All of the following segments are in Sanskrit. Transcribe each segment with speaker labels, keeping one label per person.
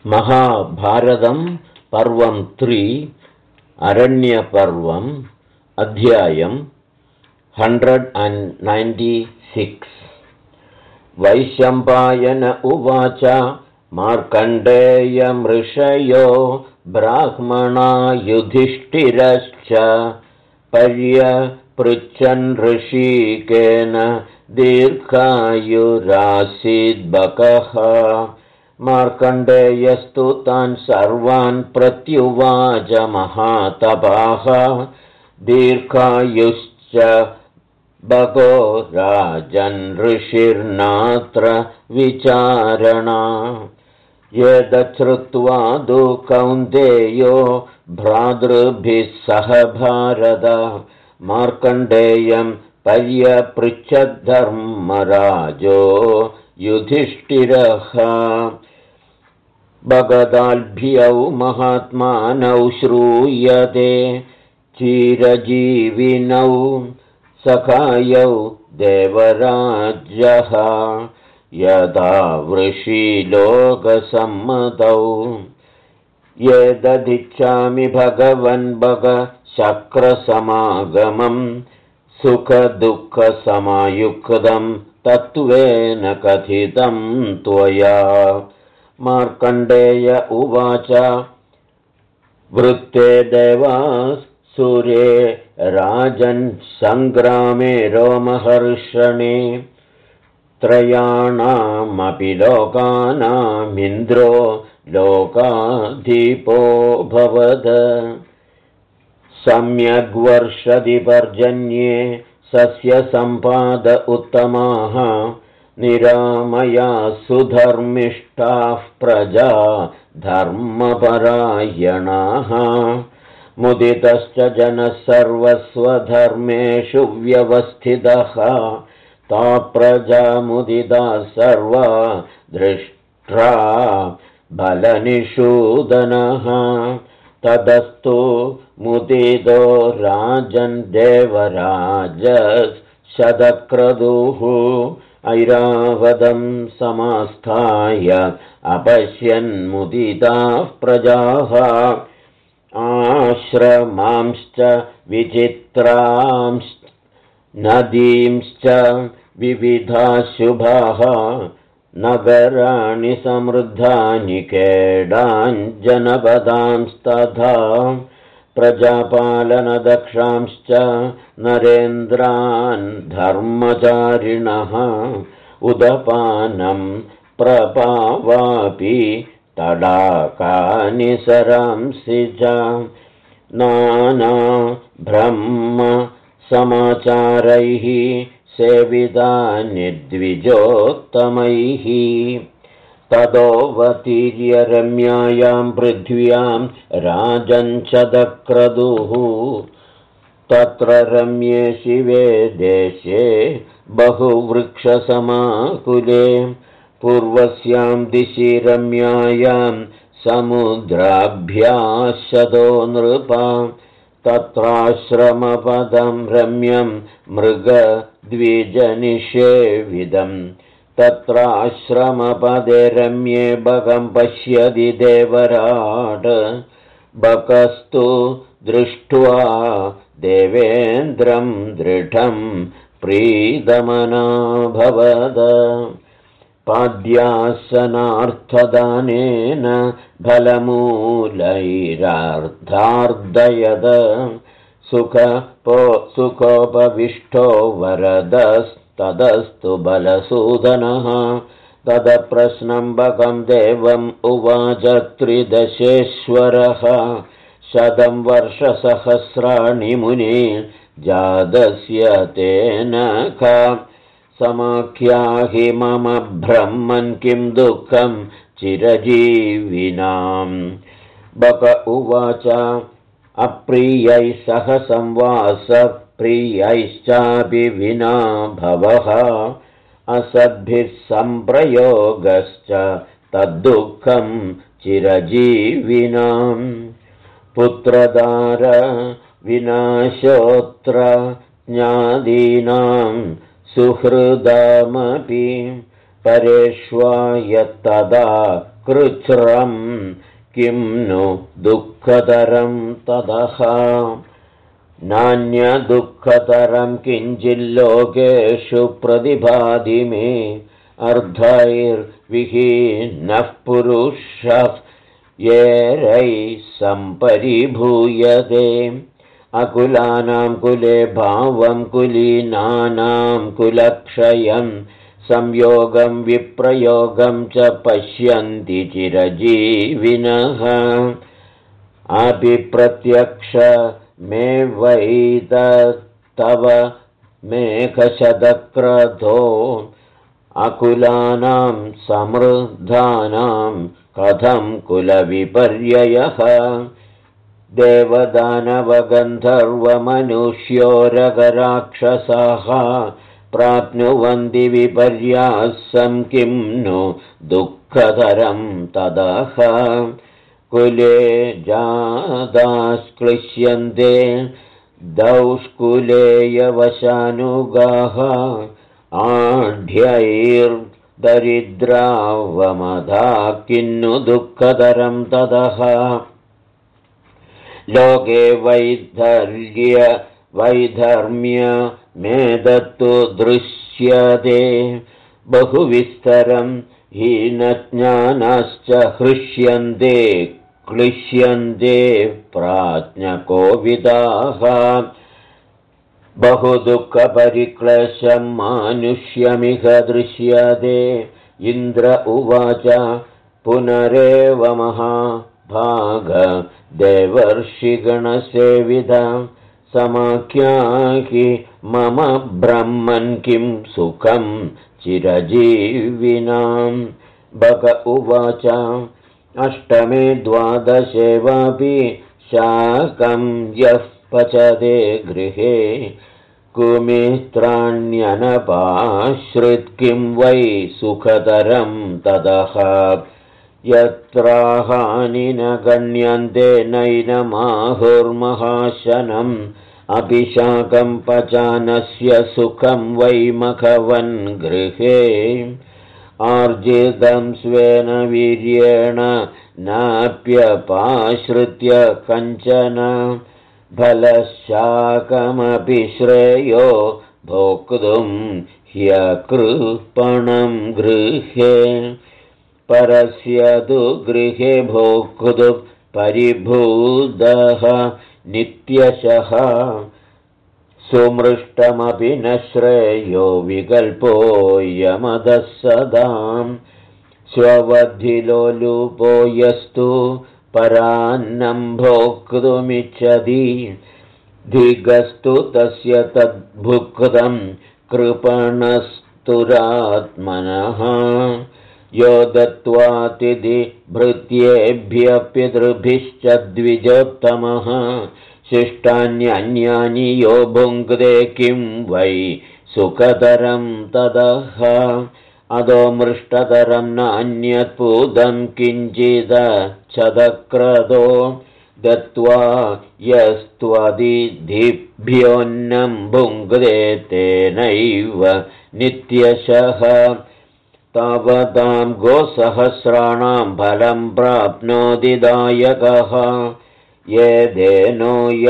Speaker 1: महाभारतं पर्वं 3 अरण्यपर्वम् अध्यायं 196 वैशम्पायन उवाच मार्कण्डेयमृषयो ब्राह्मणा युधिष्ठिरश्च पर्यपृच्छन् ऋषिकेन दीर्घायुरासीद्बकः मार्कण्डेयस्तु तान् सर्वान् प्रत्युवाच महातपाः दीर्घायुश्च बको राजन् ऋषिर्नात्र विचारणा यदश्रुत्वा दु कौन्तेयो भ्रातृभिः सह भारत मार्कण्डेयं पर्यपृच्छद्धर्मराजो युधिष्ठिरः भगदाल्भ्यौ महात्मानौ श्रूयते चिरजीविनौ सखायौ देवराजः यदा वृषिलोकसम्मतौ यदधिच्छामि भगवन् भगशक्रसमागमं सुखदुःखसमायुक्तं तत्त्वेन कथितं त्वया मार्कण्डेय उवाच वृत्ते देवासुरे राजन् सङ्ग्रामे रोमहर्षणे त्रयाणामपि लोकानामिन्द्रो लोकाधिपो भवद सम्यग्वर्षति पर्जन्ये सस्यसम्पाद उत्तमाः निरामया सुधर्मिष्ठाः प्रजा धर्मपरायणाः मुदितश्च जनः सर्वस्वधर्मेषु व्यवस्थितः ता प्रजा मुदिता सर्वा दृष्ट्रा बलनिषूदनः तदस्तु मुदितो राजन् देवराजशतक्रतुः ऐरावतं समास्थाय अपश्यन्मुदिताः प्रजाः आश्रमांश्च विचित्रांश्च नदींश्च विविधाशुभाः नगराणि समृद्धानि केडाञ्जनपदांस्तथा प्रजापालनदक्षांश्च नरेन्द्रान् धर्मचारिणः उदपानं प्रपावापि तडाकानि सरांसि च नाना ब्रह्म समाचारैः सेवितानि द्विजोत्तमैः तदोऽवतीर्य रम्यायां पृथ्व्यां राजञ्चदक्रतुः तत्र रम्ये शिवे देशे बहुवृक्षसमाकुले पूर्वस्यां दिशि रम्यायां समुद्राभ्याशतो नृपा तत्राश्रमपदं रम्यं मृगद्विजनिषेविदम् तत्राश्रमपदे रम्ये बकं पश्यति देवराट् बकस्तु दृष्ट्वा देवेन्द्रं दृढं प्रीतमनाभवद पाद्यासनार्थदानेन फलमूलैरार्धार्दयद सुखोपविष्टो वरदस्तदस्तु बलसूदनः तदप्रश्नं बकं देवम् उवाच त्रिदशेश्वरः 100 वर्षसहस्राणि मुने जातस्य तेन का समाख्याहि मम ब्रह्मन् किं दुःखं चिरजीविनाम् बक उवाच अप्रियैः सह संवासः प्रियैश्चापि विना भवः असद्भिः सम्प्रयोगश्च तद्दुःखं चिरजीविनाम् पुत्रदार विनाशोऽत्र ज्ञादीनां सुहृदामपि परेष्वा यत्तदा कृच्छ्रं किं नु दुःखतरं ततः नान्यदुःखतरं किञ्चिल्लोकेषु प्रतिभाति मे अर्धैर्विहीनः पुरुषः येरैः सम्परिभूयते अकुलानां कुले भावं कुलीनानां कुलक्षयं संयोगं विप्रयोगं च पश्यन्ति चिरजीविनः अभिप्रत्यक्ष मे वैतत्तव मेघशतक्रतो अकुलानां समृद्धानां कथं कुलविपर्ययः देवदानवगन्धर्वमनुष्योरगराक्षसाः प्राप्नुवन्ति विपर्यासं किं नु दुःखतरं ततः कुले जातास्क्लिश्यन्ते दौष्कुलेयवशानुगाः आढ्यैर्दरिद्रावमधा किन्नु दुःखतरं ततः लोके वैधर्म्य मेदत्तु दृश्यते बहुविस्तरं हीनज्ञानाश्च हृष्यन्ते क्लिश्यन्ते प्राज्ञकोविदाः बहुदुःखपरिक्लेशं मानुष्यमिह दृश्यते इन्द्र उवाच पुनरेव महाभाग देवर्षिगणसेविदा समाख्याहि मम ब्रह्मन् किं सुखं चिरजीविनां बक उवाच अष्टमे द्वादशे वापि शाकं यः पचदे गृहे कुमित्राण्यनपाश्रित् किं वै सुखतरं ततः यत्राहानि न गण्यन्ते नैनमाहुर्महाशनम् अपि शाकं पचानस्य सुखं वै मघवन् गृहे आर्जितं स्वेन वीर्येण नाप्यपाश्रित्य कञ्चन फलशाकमपि श्रेयो भोक्तुं ह्यकृपणं गृहे परस्य तु गृहे भोक्तुं परिभूतः नित्यशः सुमृष्टमपि न श्रेयो विकल्पोऽयमदः सदां स्ववधिलोलुपो यस्तु परान्नं भोक्तुमिच्छति धिगस्तु तस्य तद्भुक्तं कृपणस्तुरात्मनः यो दत्त्वातिथि भृत्येभ्यः पितृभिश्च द्विजोत्तमः शिष्टान्यान्यानि यो भुङ्क्ते किं वै सुखतरं ततः अदो मृष्टतरं नान्यत्पूतं किञ्चिदच्छदक्रतो दत्त्वा यस्त्वदिधिभ्योऽन्नं भुङ्क्ते तेनैव नित्यशः तावतां गोसहस्राणां फलं प्राप्नोति दायकः येदेनो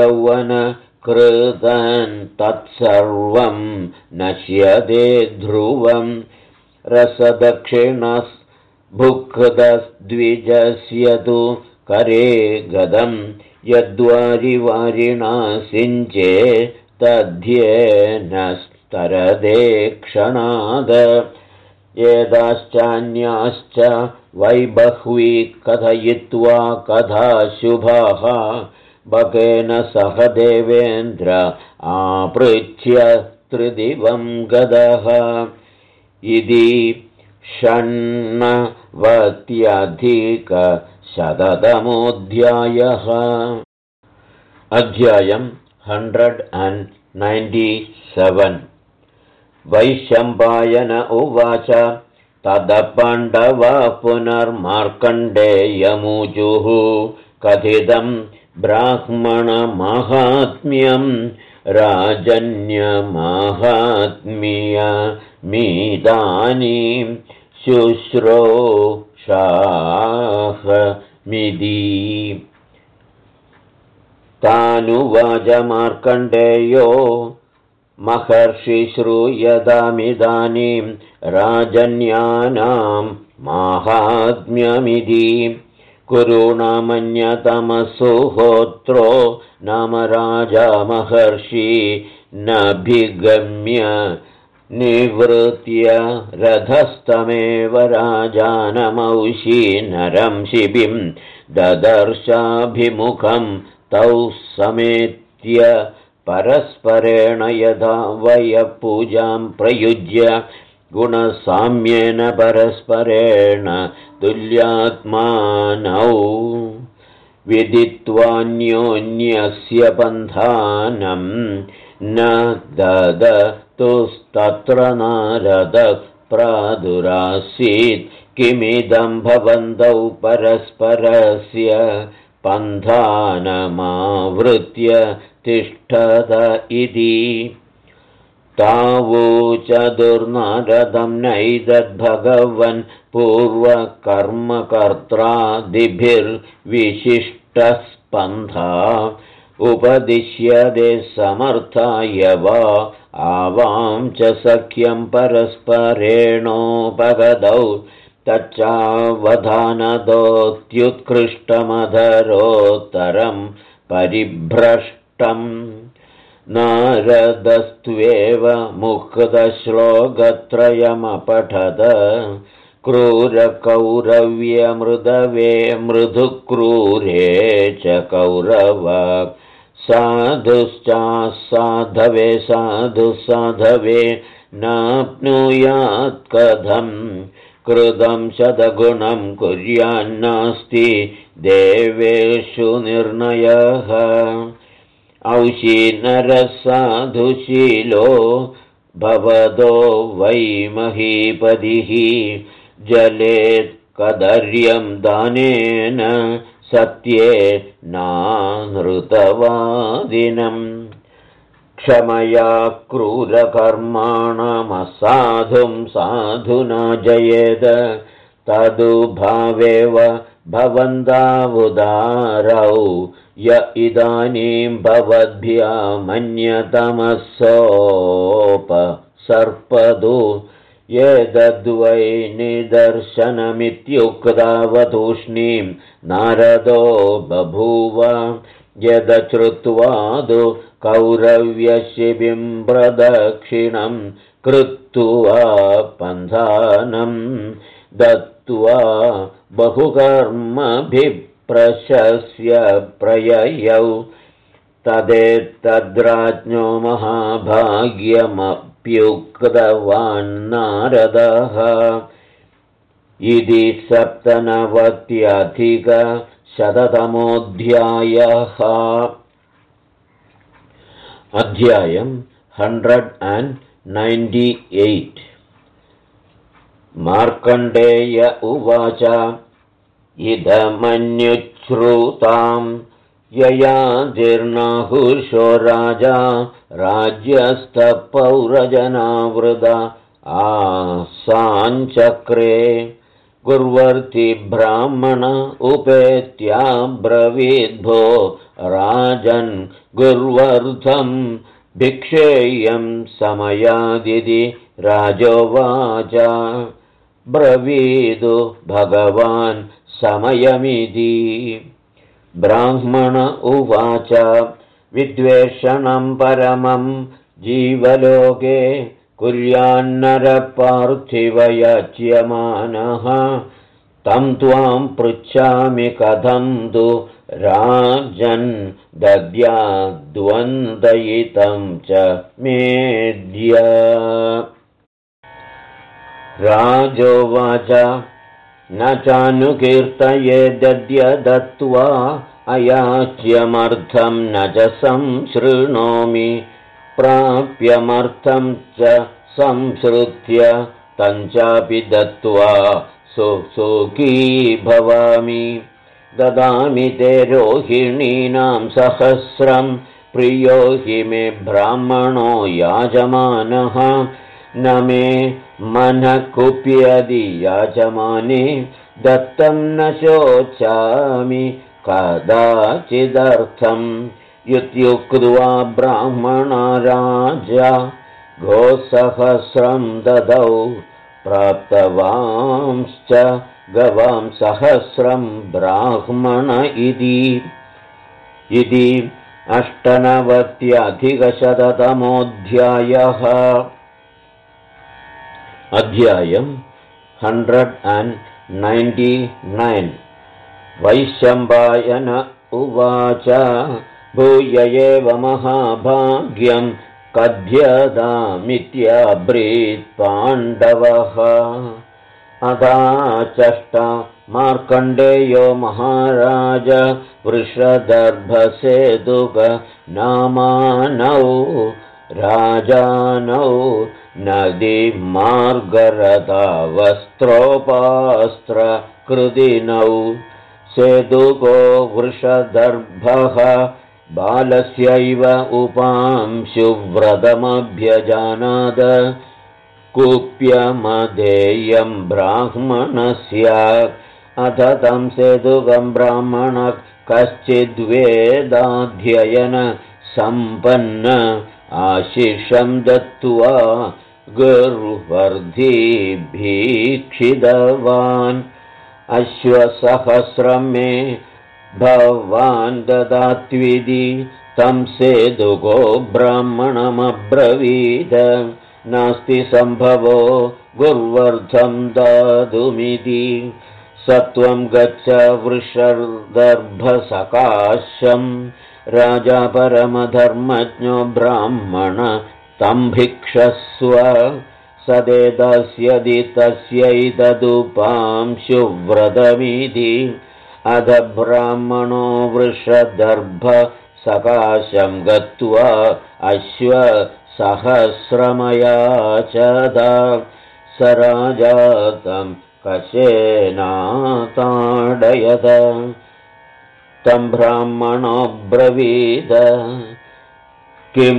Speaker 1: यौवनकृतं तत्सर्वं नश्यते ध्रुवं रसदक्षिणः भुक्तद्विजस्य तु करे गदं यद्वारिवारिणा सिञ्चे तद्ध्येनस्तरदे क्षणाद एताश्चान्याश्च वैबह्वी कथयित्वा कथाशुभाः बकेन सह देवेन्द्र आपृच्छ्य त्रिदिवं गदः इति षण्णवत्यधिकशततमोऽध्यायः अध्यायं 197 वैशम्पायन उवाच ततः पाण्डवाः पुनर्मार्कण्डेयमुचुः कथितं ब्राह्मणमाहात्म्यं राजन्यमाहात्म्यमीदानीं शुश्रूषा तानुवाच मार्कण्डेयो महर्षि श्रूयतामिदानीं राजन्यानां माहात्म्यमिति कुरूणामन्यतमसुहोत्रो नाम राजा महर्षि नभिगम्य निवृत्य रथस्तमेव राजानमौषि नरं शिबिं ददर्शाभिमुखं तौ समेत्य परस्परेण यथा वयपूजां प्रयुज्य गुणसाम्येन परस्परेण तुल्यात्मानौ विदित्वान्योन्यस्य बन्धानं न ददतुस्तत्र नारदः प्रादुरासीत् किमिदं भवन्तौ परस्परस्य बन्धानमावृत्य तिष्ठत इति तावूच दुर्नारदं नैतद्भगवन् पूर्वकर्मकर्त्रादिभिर्विशिष्टस्पन्धा उपदिश्यते समर्थाय वा आवां च सख्यं परस्परेणोपगतौ तच्चावधानदोऽत्युत्कृष्टमधरोत्तरं परिभ्रष्टम् नारदस्त्वेव मुक्तश्लोकत्रयमपठद क्रूरकौरव्यमृदवे मृदुक्रूरे च कौरव साधुश्चासाधवे साधुसाधवे नाप्नुयात् कथं कृतं शतगुणं कुर्यान्नास्ति देवेषु निर्णयः औशीनरसाधुशीलो भवदो वै महीपतिः जलेत् कदर्यं दानेन सत्ये नानृतवादिनम् क्षमया क्रूरकर्माणमसाधुं साधुना जयेद तदुभावेव भवन्तावुदारौ य इदानीं भवद्भ्यामन्यतमसोपसर्पदु एतद्वै निदर्शनमित्युक्तावतूष्णीं नारदो बभूव यदश्रुत्वादु कौरव्यशिबिं प्रदक्षिणं कृत्वा पन्थानं दत्त्वा बहुकर्मभिप्रशस्य प्रययौ तदेतद्राज्ञो महाभाग्यमप्युक्तवान्नारदः इति 97-शततमोऽध्यायः। अध्यायं 198। मार्कण्डेय उवाच इदमन्युच्छ्रुतां यया जीर्णाहुषो राजा राज्यस्थपौरजनावृता आसाञ्चक्रे गुर्वर्ति ब्राह्मण उपेत्याब्रवीद्भो राजन् गुर्वर्थं भिक्षेयं समयादिति राजोवाच ब्रवीदु भगवान् समयमिति। ब्राह्मण उवाच विद्वेषणं परमं जीवलोके कुर्यान्नरपार्थिवयाच्यमानः तं त्वां पृच्छामि कथं तु राजन् दद्याद्वन्दयितं च मेद्य। राजोवाच न चानुकीर्तये दद्य दत्त्वा अयाच्यमर्थं न च संशृणोमि प्राप्यमर्थं च संसृत्य तञ्चापि दत्त्वा सुखी भवामि। ददामि ते रोहिणीनां सहस्रं प्रियो हि मे ब्राह्मणो याजमानः न मे मनः कुप्यदि याजमाने दत्तं न शोचामि कदाचिदर्थम् इत्युक्त्वा ब्राह्मणा राजा गोसहस्रं ददौ प्राप्तवांश्च गवां सहस्रं ब्राह्मण इति 98 अध्यायम् 199 वैशम्पायन उवाच भूय एव महाभाग्यं कथ्यतामित्यब्रीत् पाण्डवः अदाचष्ट मार्कण्डेयो महाराज वृषदर्भसेतुक नामानौ राजानौ नदीमार्गरतावस्त्रोपास्त्रकृतिनौ सेतुको वृषदर्भः बालस्यैव उपांशुव्रतमभ्यजानाद कुप्यमधेयं ब्राह्मणस्य अथ तं सेतुकं ब्राह्मणः कश्चिद्वेदाध्ययन सम्पन्न आशिषं दत्त्वा गुरुवर्धिभीक्षितवान् अश्वसहस्रं मे भवान् ददात्विति तं सेतुको ब्राह्मणमब्रवीद नास्ति सम्भवो गुर्वर्धं दातुमिति सत्वं गच्छ वृषदर्भसकाशं राजा परमधर्मज्ञो ब्राह्मण तं भिक्षस्व सदेदस्यदि तस्यैतदुपांशुव्रतमिति अध ब्राह्मणो वृषदर्भसकाशं गत्वा अश्वसहस्रमयाचद स राजा तं कशेनाताडयत तं ब्राह्मणोऽब्रवीद किं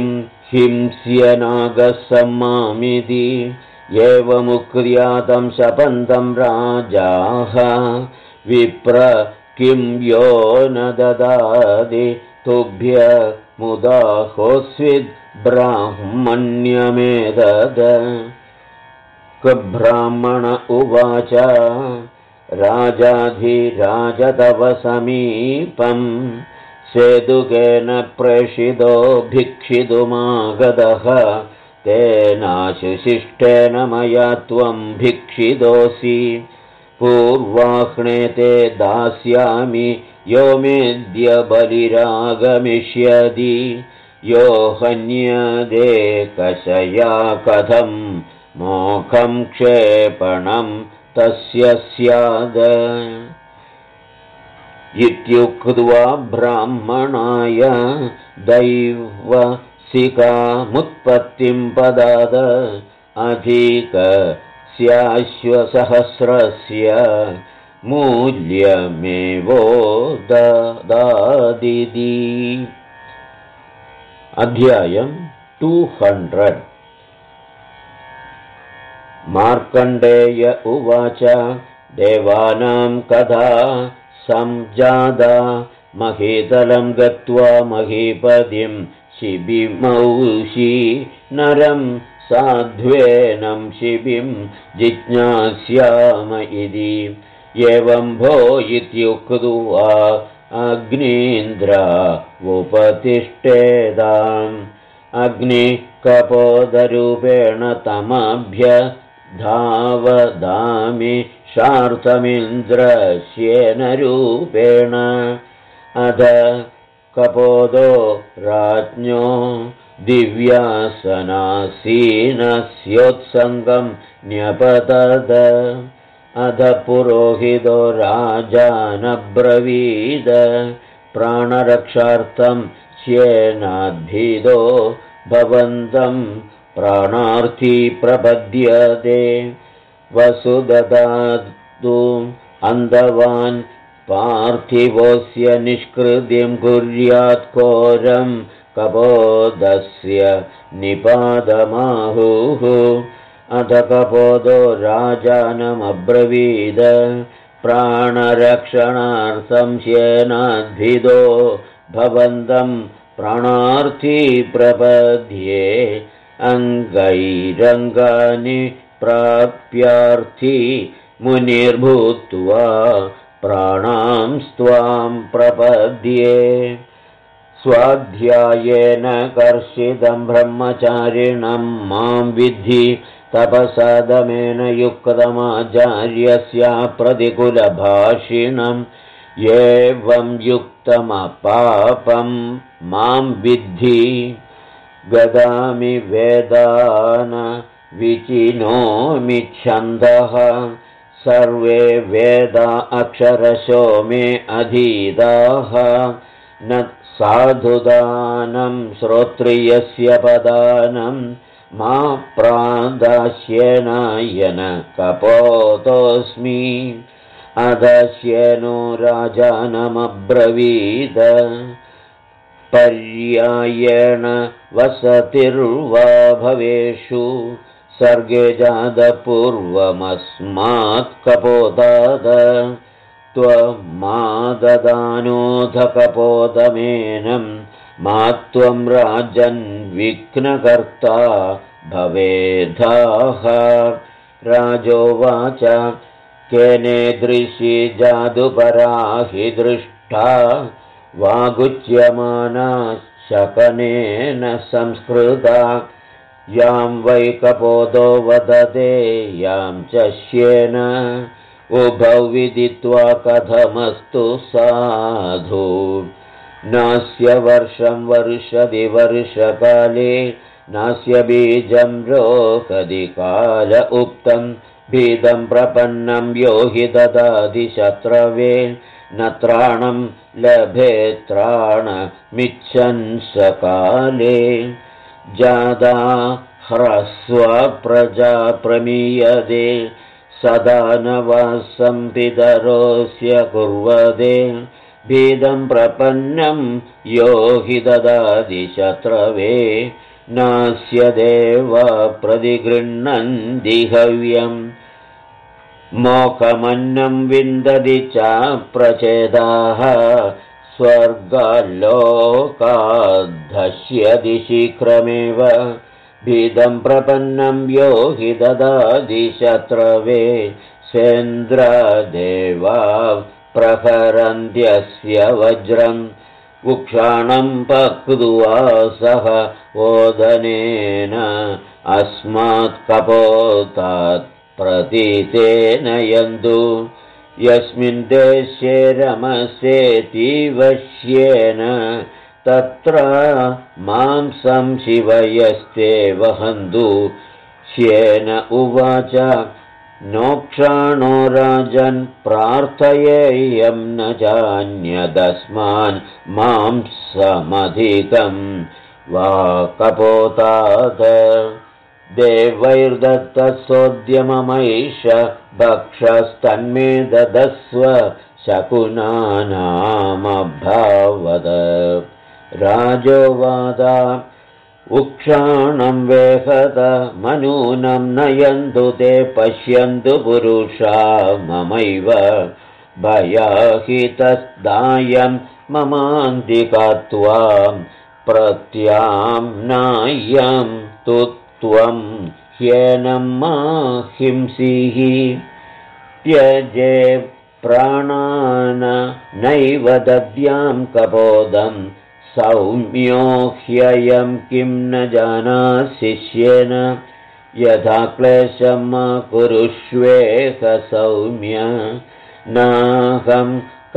Speaker 1: हिंस्यनागसम्मामिति एवमुक्त्या तं शपन्तं राजाः विप्र किं यो न ददाति तुभ्य मुदाहोस्विद् ब्राह्मण्यमेतद ब्राह्मण उवाच राजाधिराज तव समीपं सेतुकेन प्रेषितो भिक्षितुमागतः तेनाशुशिष्टेन मया त्वं भिक्षितोऽसि पूर्वाह्णे ते दास्यामि यो मेद्य बलिरागमिष्यति यो हन्यदे कषया कथं मोखं क्षेपणं तस्य स्याद इत्युक्त्वा ब्राह्मणाय दैवसिकामुत्पत्तिं पदाद अधिकस्याश्वसहस्रस्य मूल्यमेवो ददादिति अध्यायम् 200 मार्कण्डेय उवाच देवानां कथा संजादा महीतलं गत्वा महीपतिं शिबिमौषि नरं साध्वेनं शिबिं जिज्ञास्याम इति एवं भो इत्युक्त्वा अग्नीन्द्रा उपतिष्ठेदाम् अग्निकपोदरूपेण तमभ्यधावदामि शार्तमिन्द्रस्येनरूपेण अध कपोदो राज्ञो दिव्यासनासीनस्योत्सङ्गं न्यपतद अध पुरोहितो राजानब्रवीद प्राणरक्षार्थं श्येनाद्भिदो भवन्तं प्राणार्थी प्रपद्यते वसुददातु अन्धवान् पार्थिवोऽस्य निष्कृतिं कुर्यात् घोरं कपोदस्य निपादमाहुः अथ कपोदो राजानमब्रवीद प्राणरक्षणार्थं श्येनाद्भिदो भवन्तं प्राणार्थी प्रपद्ये अङ्गैरङ्गानि प्राप्यार्थी मुनिर्भूत्वा प्राणांस्त्वां प्रपद्ये स्वाध्यायेन कर्षितं ब्रह्मचारिणं मां विद्धि तपसदमेन युक्तमाचार्यस्य प्रतिकूलभाषिणम् एवं युक्तमपापं मां विद्धि गदामि वेदान विचिनोमि छन्दः सर्वे वेदा अक्षरशो मे अधीताः न साधुदानं श्रोत्रियस्य पदानं मा प्रादास्येनायन कपोतोऽस्मि अदस्येनो राजानमब्रवीद पर्यायेण वसतिर्वा भवेषु सर्गे जातपूर्वमस्मात् कपोताद त्वमाददानोऽथ कपोतमेनं मा त्वं राजन् विघ्नकर्ता भवेधाः राजोवाच केनेदृशी जादुपरा हि दृष्टा वागुच्यमाना शकनेन संस्कृता यां वै कपोतो वदते यां च श्येन उभौ विदित्वा कथमस्तु साधु नास्य वर्षं वर्षति वर्षकाले नास्य बीजं रोहति काल उक्तं भीदं प्रपन्नं यो हि ददाति शत्रवे न त्राणं लभेत्राणमिच्छन् सकाले जादा ह्रस्व प्रजा प्रमीयते सदा न वासं पितरोऽस्य कुर्वते भीदं प्रपन्नं यो हि ददाति शत्रवे नास्य देव प्रतिगृह्णन्ति हव्यम् मोखमन्नं विन्दति च प्रचेदाः स्वर्गलोकाद्धस्यति शीघ्रमेव भीदं प्रपन्नं यो हि ददाति शत्रवे सेन्द्रदेवा प्रहरन्त्यस्य वज्रम् उक्षाणं पक्त्वा सह ओदनेन अस्मात् कपोतात् प्रतीतेन यन्तु यस्मिन् देशे रमसेतीवश्येन तत्र मांसं शिवयस्ते वहन्तु श्येन उवाच नोक्षाणो राजन् प्रार्थयेयं न चान्यदस्मान् मांसमधिकं वा कपोतात् देवैर्दत्तसोद्यममैष भक्षस्तन्मे ददस्व शकुनानामभावद राजोवाद उक्षाणं वेहत मनूनं नयन्तु ते पश्यन्तु पुरुषा ममैव भयाहितदायं ममान्तिका त्वां प्रत्याम्नायं तु त्वं ह्येनं मा हिंसीः त्यजे प्राणान् नैव दद्यां कपोदं सौम्यो ह्ययं किं न जानासि श्येन यथा क्लेशं मा कुरुष्वेह सौम्य नाहं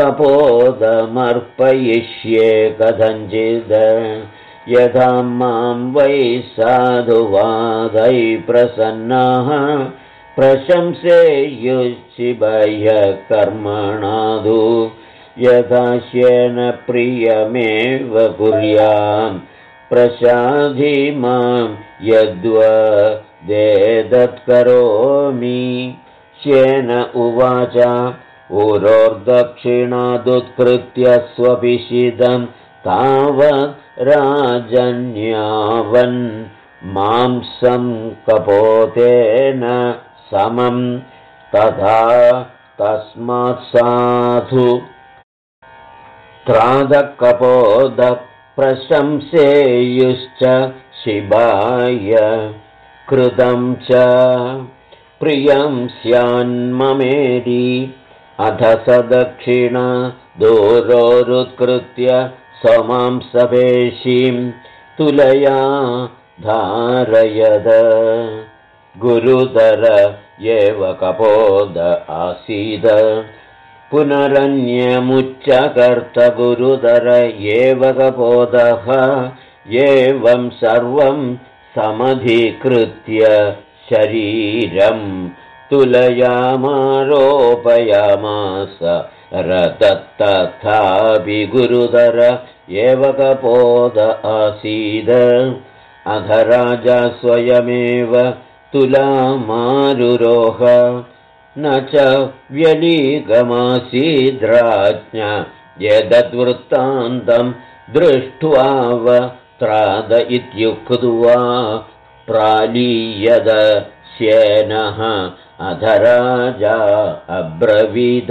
Speaker 1: कपोदमर्पयिष्ये कथञ्चिद् यथा मां वै साधुवादै प्रसन्नाः प्रशंसेयुश्चिभय कर्मणादु यथा श्येन प्रियमेव कुर्यां प्रसाधि मां यद्वदेतत्करोमि श्येन उवाच उरोर्दक्षिणादुत्कृत्य स्वपिशिदं तावत् राजन्यावन् मांसं कपोतेन समं तथा तस्मात् साधु त्रादकपोदप्रशंसेयुश्च शिवाय कृतं च प्रियं स्यान्ममेरि अथ स दक्षिण दूरोरुत्कृत्य सोमांसपेशीं तुलया धारयद गुरुतर एव कपोद आसीद पुनरन्यमुच्चकर्त गुरुतर एव कपोदः एवं सर्वं समधिकृत्य शरीरं तुलयामारोपयामास रतस्तथापि गुरुतर एव कपोद आसीद अध राजा स्वयमेव तुलामारुरोह न च व्यलीकमासीद्राज्ञा यदद्वृत्तान्तं दृष्ट्वा त्राद इत्युक्त्वा प्रालीयद श्येनः अध राजा अब्रवीद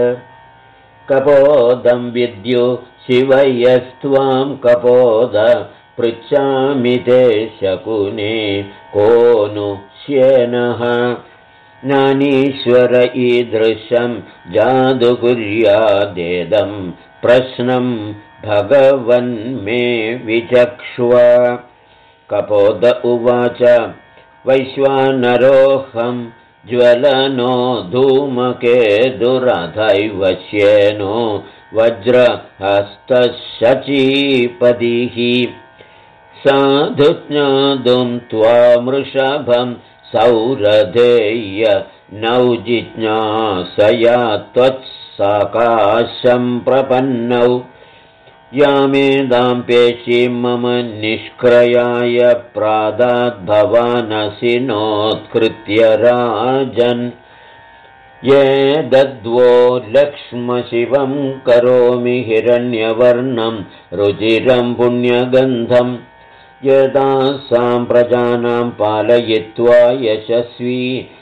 Speaker 1: कपोदं विद्यु शिवयस्त्वां कपोद पृच्छामि ते शकुने को नु श्येनः नानीश्वर ईदृशं जादुकुर्यादेदं प्रश्नं भगवन्मे विचक्ष्व कपोद उवाच वैश्वानरोऽहं ज्वलनो धूमकेतुरथैव श्येनो वज्रहस्तशचीपतिः साधु ज्ञातुं त्वामृषभं सौरधेय नौ जिज्ञासया त्वत्सकाशं प्रपन्नौ यामेदां पेशीं मम निष्क्रयाय प्रादाद्भवानसि नोत्कृत्य राजन् ये दद्वो लक्ष्मशिवं करोमि हिरण्यवर्णं रुचिरं पुण्यगन्धं यदासां प्रजानां पालयित्वा यशस्वी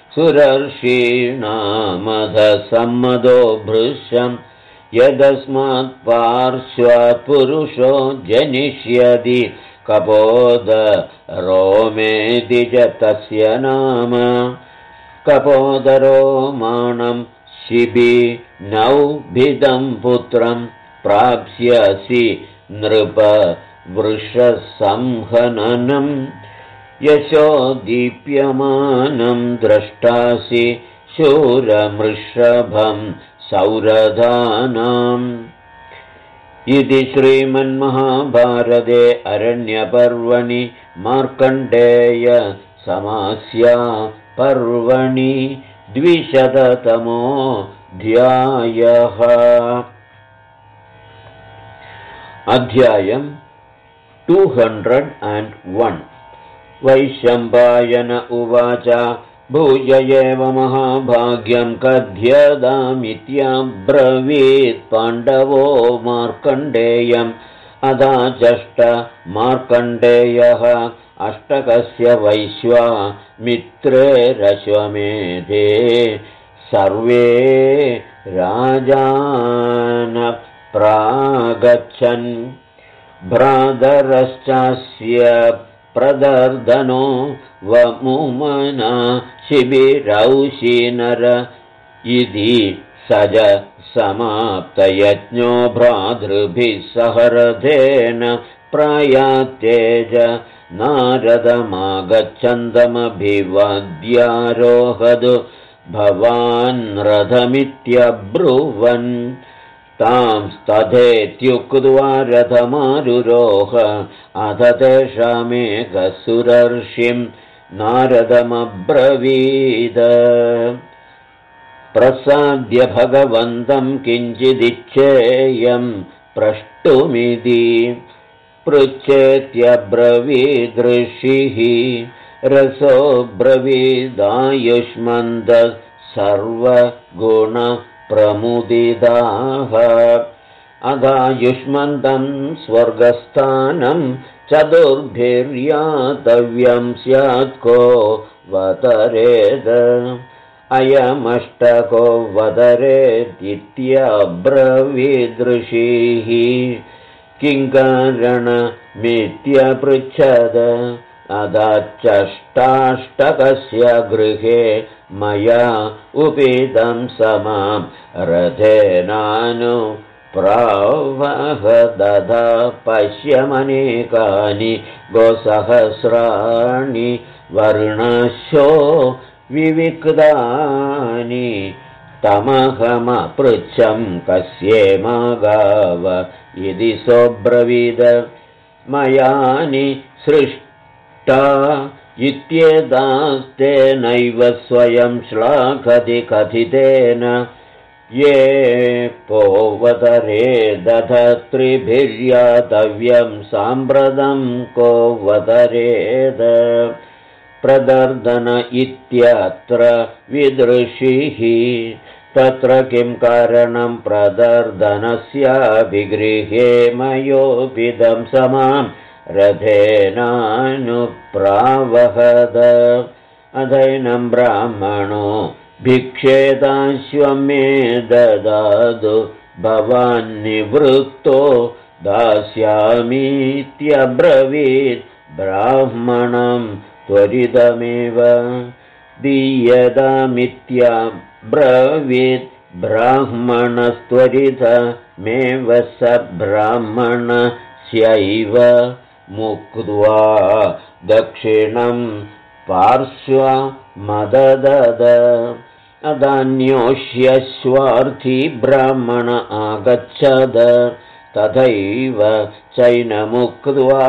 Speaker 1: सुरर्षीणामधसम्मदो भृशं यदस्मात् पार्श्वात् पुरुषो जनिष्यति कपोद रोमेति च तस्य नाम कपोदरोमाणं शिबि नौभिदं पुत्रं प्राप्स्यसि नृप वृषसंहननं यशो दीप्यमानं द्रष्टासि शूरमृषभं सौरधानाम् इति श्रीमन्महाभारते अरण्यपर्वणि मार्कण्डेय समास्या पर्वणि 200तमोऽध्यायः अध्यायम् 201 वैशम्पायन उवाच भूय एव महाभाग्यं कथ्यदामित्यब्रवीत् पाण्डवो मार्कण्डेयम् अदाचष्ट मार्कण्डेयः अष्टकस्य वैश्वा मित्रेरश्वमेधे सर्वे राजान प्रागच्छन् भ्रातरश्चास्य प्रदर्दनो वमुमना शिबिरौषिनर इति सज समाप्तयज्ञो भ्रातृभिः सहरथेन प्रायात्येज नारदमागच्छन्दमभिवद्यारोहदु भवान् रथमित्यब्रुवन् तांस्तथेत्युक्त्वा रथमारुरोह अथ तेषामेकसुरर्षिं नारदमब्रवीद प्रसाद्य भगवन्तं किञ्चिदिच्छेयं प्रष्टुमिति पृच्छेत्यब्रवीदृषिः रसोऽब्रवीदायुष्मन्तः सर्वगुणप्रमुदिताः अदायुष्मन्तं स्वर्गस्थानं चतुर्भिर्यातव्यं स्यात् को वतरेद अयमष्टको वदरेदित्यब्रवीदृषीः किङ्कारणमित्यपृच्छद अदाच्चष्टाष्टकस्य गृहे मया उपीतं समां रथेनानुप्रावहदधा पश्यमनेकानि गोसहस्राणि वर्णशो विविक्तानि तमहमपृच्छं कस्येमागाव इति सोऽब्रवीद मयानि सृष्टा इत्येतास्तेनैव स्वयं श्लाघति कथितेन ये पोवतरे दधत्रिभिर्यातव्यं साम्प्रतं को वतरेद प्रदर्दन इत्यत्र विदृषिः तत्र किं कारणं प्रदर्दनस्याभिगृहे मयोपिदं समां रथेनानुप्रावहद अधैनं ब्राह्मणो भिक्षेदाश्वं मे ददातु भवान्निवृत्तो दास्यामीत्यब्रवीत् ब्राह्मणं त्वरितमेव दीयतामित्यब्रवीत् ब्राह्मणस्त्वरितमेव स ब्राह्मणस्यैव मुक्त्वा दक्षिणं पार्श्वमददद अदान्योष्यस्वार्थी ब्राह्मण आगच्छद तथैव चैनमुक्त्वा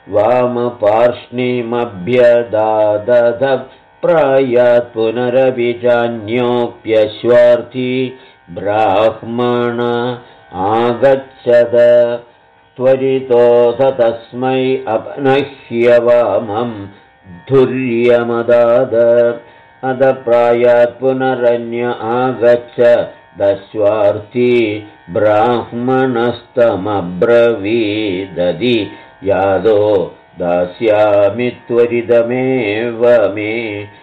Speaker 1: वामपार्ष्णिमभ्यदादध प्रायात् पुनरपि चान्योऽप्यस्वार्थी ब्राह्मण आगच्छद त्वरितोऽथ तस्मै अपनह्य वामं धुर्यमदाद अद प्रायात् पुनरन्य आगच्छ दस्वार्थी ब्राह्मणस्तमब्रवीदधि यादो दास्यामि त्वरितमेव मे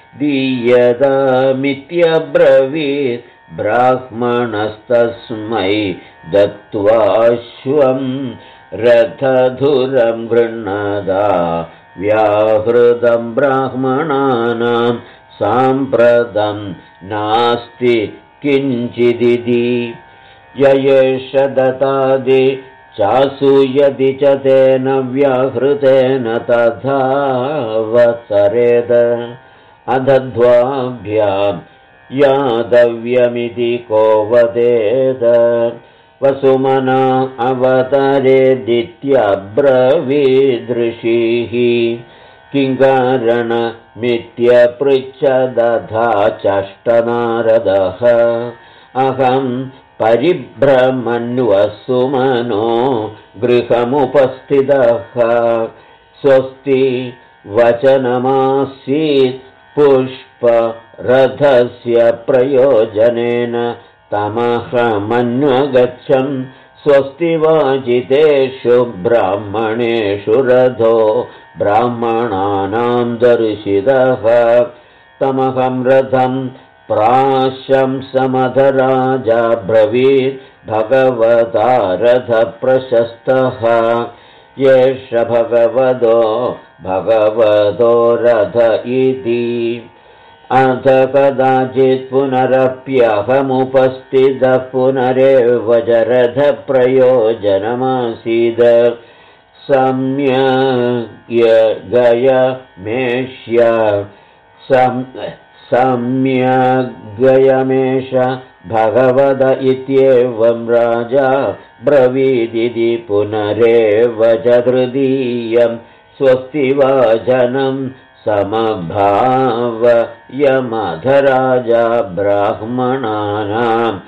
Speaker 1: दीयतामित्यब्रवीत् ब्राह्मणस्तस्मै दत्त्वाश्वं रथधुरं गृह्णदा व्याहृतं ब्राह्मणानां साम्प्रतं नास्ति किञ्चिदिति ययेष दतादि चासूयति च तेन व्याहृतेन तथा वत्सरेद अधध्वाभ्यां यादव्यमिति को वदेद वसुमना अवतरेदित्यब्रवीदृषीः किङ्कारणमित्यपृच्छदधा चष्टनारदः अहं परिभ्रमन्वसुमनो गृहमुपस्थितः स्वस्ति वचनमासीत् पुष्परथस्य प्रयोजनेन तमहमन्वगच्छं स्वस्ति वाजितेषु ब्राह्मणेषु रथो ब्राह्मणानां दर्शितः तमहं रथं प्राशंसमधराजा ब्रवीत् भगवता रथप्रशस्तः येष भगवतो रथ इति अथ कदाचित् पुनरप्यहमुपस्थितः पुनरेव रथप्रयोजनमासीद सम्यग्गयमेष भगवद इत्येवं राजा ब्रवीदिति पुनरेव च तृतीयं स्वस्ति वाचनं समभावयमधराजा ब्राह्मणानां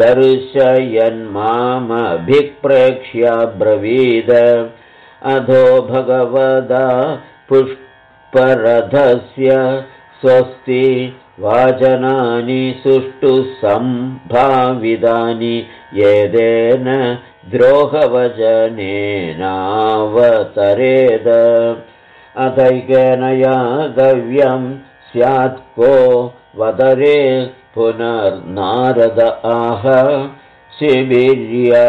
Speaker 1: दर्शयन्मामभिप्रेक्ष्य ब्रवीद अधो भगवदा पुष्परथस्य स्वस्ति वाचनानि सुष्ठु सम्भावितानि येदेन द्रोहवचनेनावतरेद अथैकेन यातव्यं स्यात् को वदरे पुनर्नारद आह शिबिर्या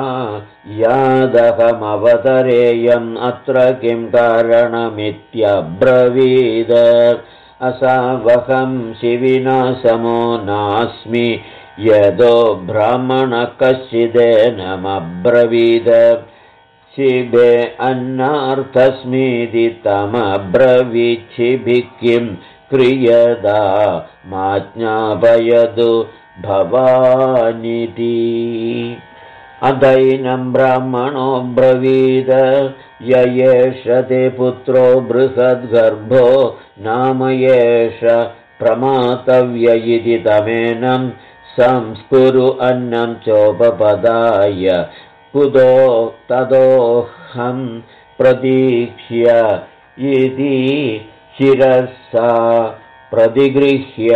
Speaker 1: यादहमवतरेयम् अत्र किं कारणमित्यब्रवीद असावहं शिविना समो नास्मि यदो ब्राह्मणः कश्चिदेनमब्रवीद शिबे अन्नार्थस्मीति तमब्रवीच्छिभिः किं क्रियदा माज्ञापयतु भवानिति अदैनं ब्राह्मणो ब्रवीद य एष ते पुत्रो बृहद्गर्भो नाम एष प्रमातव्य इति तमेनं संस्कुरु अन्नं चोपपदाय कुतो तदोऽहं प्रतीक्ष्य इति शिरसा प्रतिगृह्य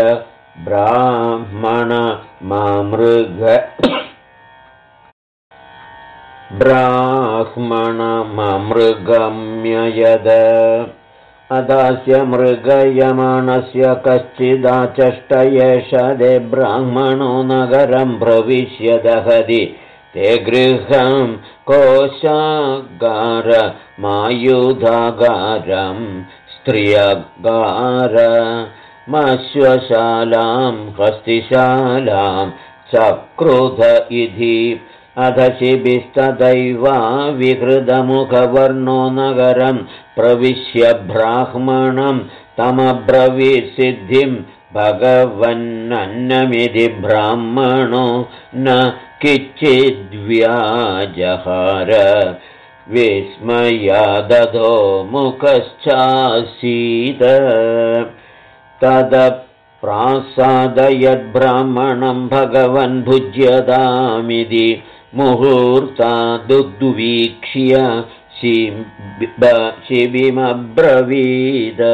Speaker 1: ब्राह्मणममृगम्ययद अदास्य मृगयमाणस्य कश्चिदाचष्ट एष ते ब्राह्मणो नगरं प्रविश्य दहति ते गृहं कोशागारमायुधागारं स्त्रियगारमश्वशालां हस्तिशालां चक्रुध इति अधशिभिस्तदैवा विहृतमुखवर्णो नगरं प्रविश्य ब्राह्मणं तमब्रवीत्सिद्धिं भगवन्नन्नमिति ब्राह्मणो न किञ्चिद्व्याजहार विस्मयादधो मुखश्चासीद तदप्रासादयद्ब्राह्मणं भगवन् भुज्यतामिति मुहूर्तादुद्वीक्ष्य शिबिमब्रवीद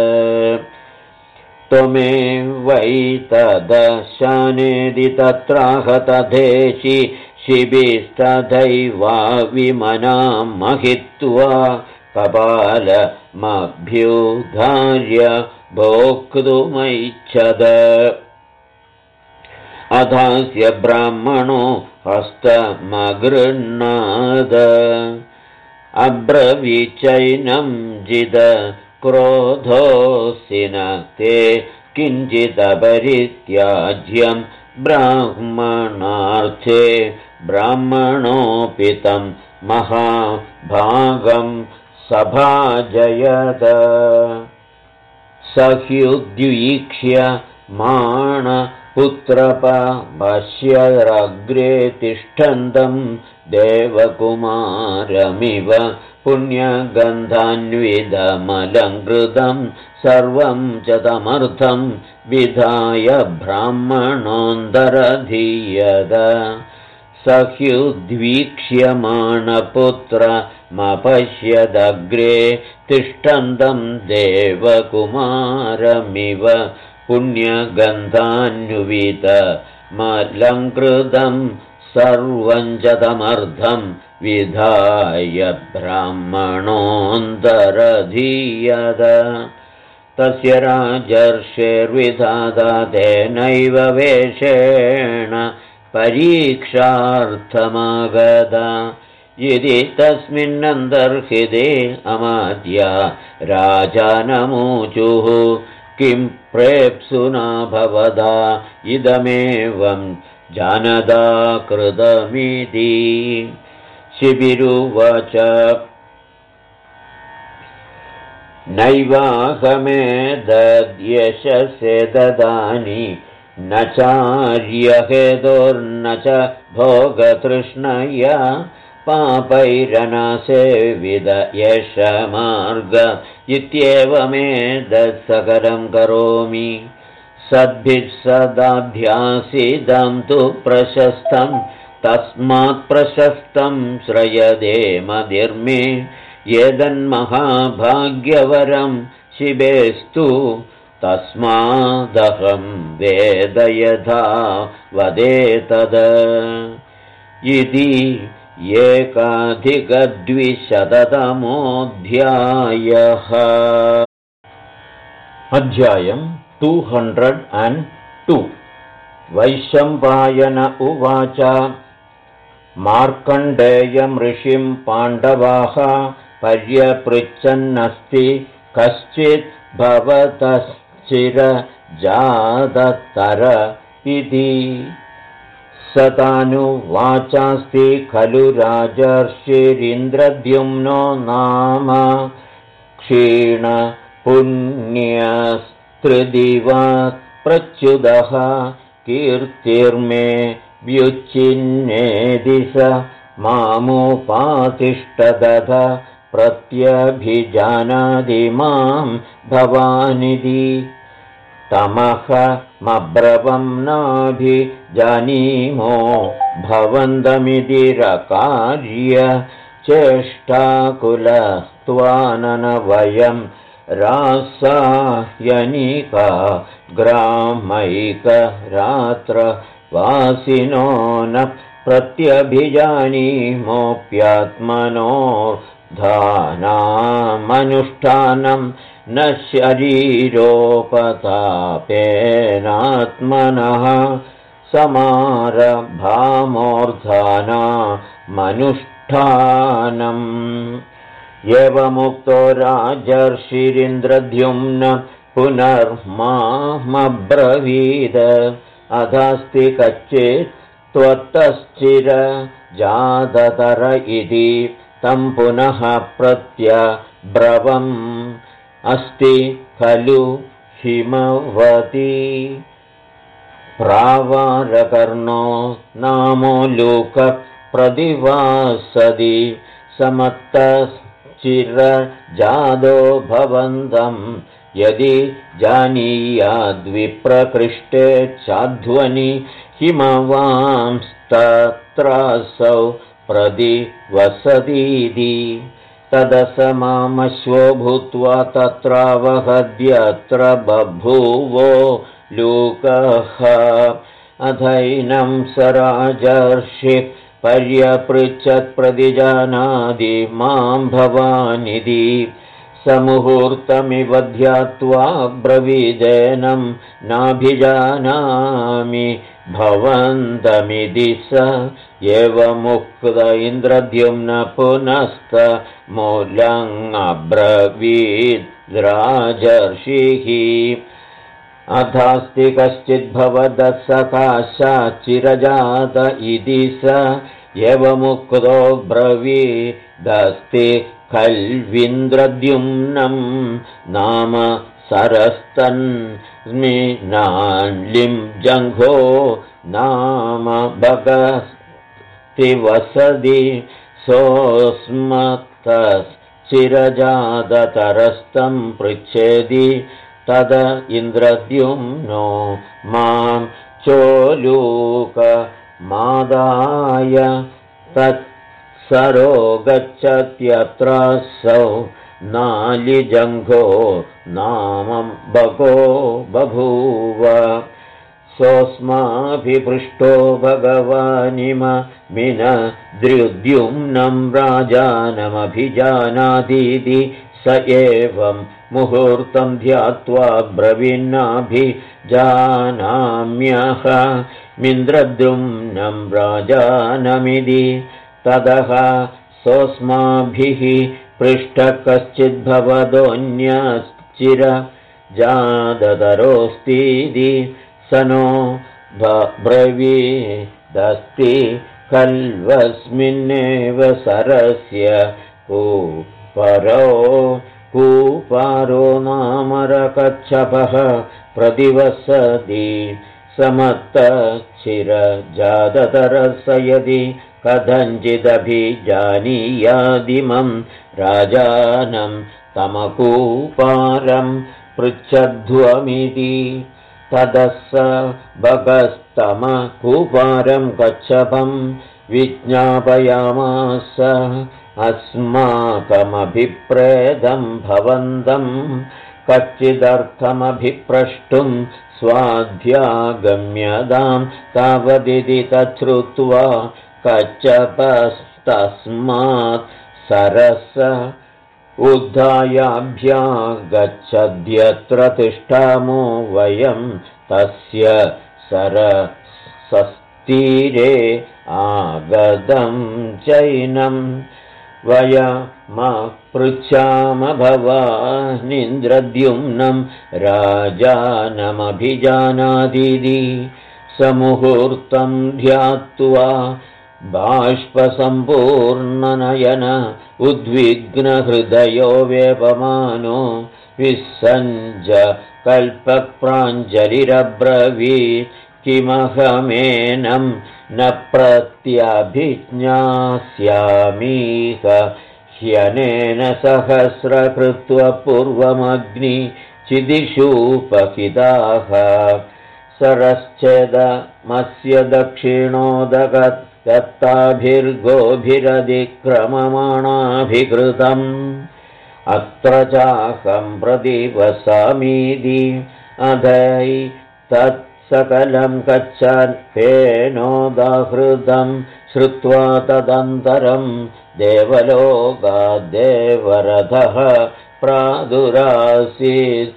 Speaker 1: त्वमेवैतदशानेदि तत्राहतधेशि शिबिस्तथैवा विमनां महित्वा कपालमभ्युधार्य भोक्तुमैच्छद अधास्य ब्राह्मणो हस्तमगृह्णाद अब्रवीचैनं जिद क्रोधोऽसि न ते किञ्चिदपरित्याज्यं ब्राह्मणार्थे ब्राह्मणोपितं महाभागं सभाजयत सह्युद्वीक्ष्य माणपुत्रपश्यरग्रे तिष्ठन्तं देवकुमारमिव पुण्यगन्धान्विदमलङ्कृतं सर्वं च तमर्थं विधाय ब्राह्मणोऽन्तरधीयत सह्युद्वीक्ष्यमाणपुत्रमपश्यदग्रे तिष्ठन्तं देवकुमारमिव पुण्यगन्धान्विदमलङ्कृतं सर्वं च तमर्थं विधाय ब्राह्मणोऽन्तरधीयत तस्य राजर्षेर्विधाता तेनैव वेषेण परीक्षार्थमागता इति तस्मिन्नन्तर्हिते अमात्या राजानमूचुः किं प्रेप्सुना भवदा इदमेवं जानदा कृतमिति शिबिरुवाच नैवाहमेदद्यशसे ददानि न चार्यहेतोर्न च भोगतृष्णया पापैरनासेविद एष मार्ग इत्येवमेतत्सकलं करोमि सद्भिः सदाभ्यासितं तु प्रशस्तं तस्मात् प्रशस्तं श्रयदे मतिर्मे एतन्महाभाग्यवरं शिवेस्तु तस्मादहं वेद यथा वदेतद इति एकाधिकद्विशततमोऽध्यायः। अध्यायं 212 2 वैशम्पायन उवाच मार्कण्डेयमृषिं पाण्डवाः पर्यपृच्छन्नस्ति कश्चित् भवतश्चिरजाततर इति स तानुवाचास्ति खलु राजर्षिरिन्द्रद्युम्नो नाम क्षीणपुण्यस्त्रिदिवात् प्रच्युदः कीर्तिर्मे व्युच्छिन्नेदि स मामुपातिष्ठदथ प्रत्यभिजानादि मां भवानिति तमहमब्रवं नाभिजानीमो भवन्तमिति रकार्य चेष्टाकुलस्त्वानन वयं रासाह्यनिका ग्रामैकरात्रवासिनो न प्रत्यभिजानीमोऽप्यात्मनोर्धानामनुष्ठानं न शरीरोपतापेनात्मनः समारभामोर्धानामनुष्ठानम् एवमुक्तो राजर्षिरिन्द्रद्युम्न पुनर्मामब्रवीद अधास्ति कच्चित् त्वत्तश्चिरजाततर इति तं पुनः प्रत्यब्रवम् अस्ति खलु हिमवती प्रावारकर्णो नामोलूकप्रदिवासदि समत्तश्चिरजादो भवन्तं यदि जानीयाद्विप्रकृष्टे चाध्वनि हिमवांस्तत्रासौ प्रतिवसतीति तदसमामश्वो भूत्वा तत्रावहद्यत्र बभूवो लूकः अथैनं स राजर्षि पर्यपृच्छत्प्रतिजानादि मां भवानिति समुहूर्तमिव ध्यात्वा ब्रवीदेनं नाभिजानामि भवन्तमिति स एवमुक्त इन्द्रद्युम्न पुनस्तमूलमब्रवीद् राजर्षिः अथास्ति कश्चिद्भवतः सकाशाच्चिरजात इति स एवमुक्तो ब्रवीदस्ति खल्विन्द्रद्युम्नं नाम सरस्तन्मिनान्लिं जङ्घो नाम भगस्तिवसदि सोऽस्मत्तश्चिरजाततरस्तं पृच्छेदि तद इन्द्रद्युम्नो मां चोलूकमादाय तत्सरो गच्छत्यत्रासौ नालिजङ्घो नाम भगो बभूव सोऽस्माभिपृष्टो भगवानिममिनद्युम्नं राजानमभिजानातीति स एवं मुहूर्तं ध्यात्वा ब्रवीन्नाभिजानाम्यहमिन्द्रद्युम्नं राजानमिति ततः सोऽस्माभिः पृष्ठः कश्चिद्भवदोऽन्यश्चिरजाततरोऽस्तीति स नो ब्रवीदस्ति खल्वस्मिन्नेव सरस्य कूपारो नामरकच्छपः प्रतिवसति समत्तश्चिरजाततरस यदि कथञ्चिदभिजानीयादिमं राजानं तमकूपारं पृच्छध्वमिति ततः स भगस्तमकूपारं कच्छपं विज्ञापयामास अस्माकमभिप्रेदं भवन्तं कच्चिदर्थमभिप्रष्टुं स्वाध्यागम्यतां तावदिति तच्छ्रुत्वा कच्छपस्तस्मात् सरस उद्धायाभ्यागच्छद्यत्र तिष्ठामो वयं तस्य सरसस्तीरे आगतं चैनं वयमपृच्छाम भवानिन्द्रद्युम्नं राजानमभिजानादिति समुहूर्तं ध्यात्वा बाष्पसम्पूर्णनयन उद्विग्नहृदयो वेपमानो विसञ्ज कल्पप्राञ्जलिरब्रवीत् किमहमेनं न प्रत्यभिज्ञास्यामीह ह्यनेन सहस्रकृत्वपूर्वमग्नि चिदिषूपहिताः सरश्चेदमस्य दक्षिणोदगत्ताभिर्गोभिरधिक्रममाणाभिकृतम् अत्र चाहं प्रतिवसामीति अधै तत्सकलं गच्छन्फेनोदाहृतं श्रुत्वा तदन्तरं देवलोकाद्देवरथः प्रादुरासीत्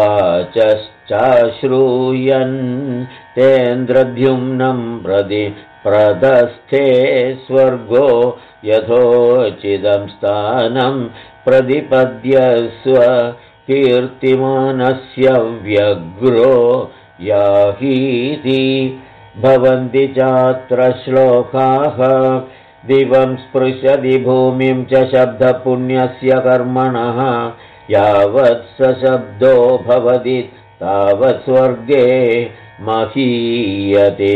Speaker 1: द्वाचश्चाश्रूयन् तेन्द्रद्युम्नं प्रति प्रदस्थे स्वर्गो यथोचितं स्थानं प्रतिपद्यस्व कीर्तिमानस्य व्यग्रो याहीति भवन्ति चात्र श्लोकाः दिवं स्पृशति भूमिं च शब्दपुण्यस्य कर्मणः यावत् स शब्दो भवति तावत् स्वर्गे महीयते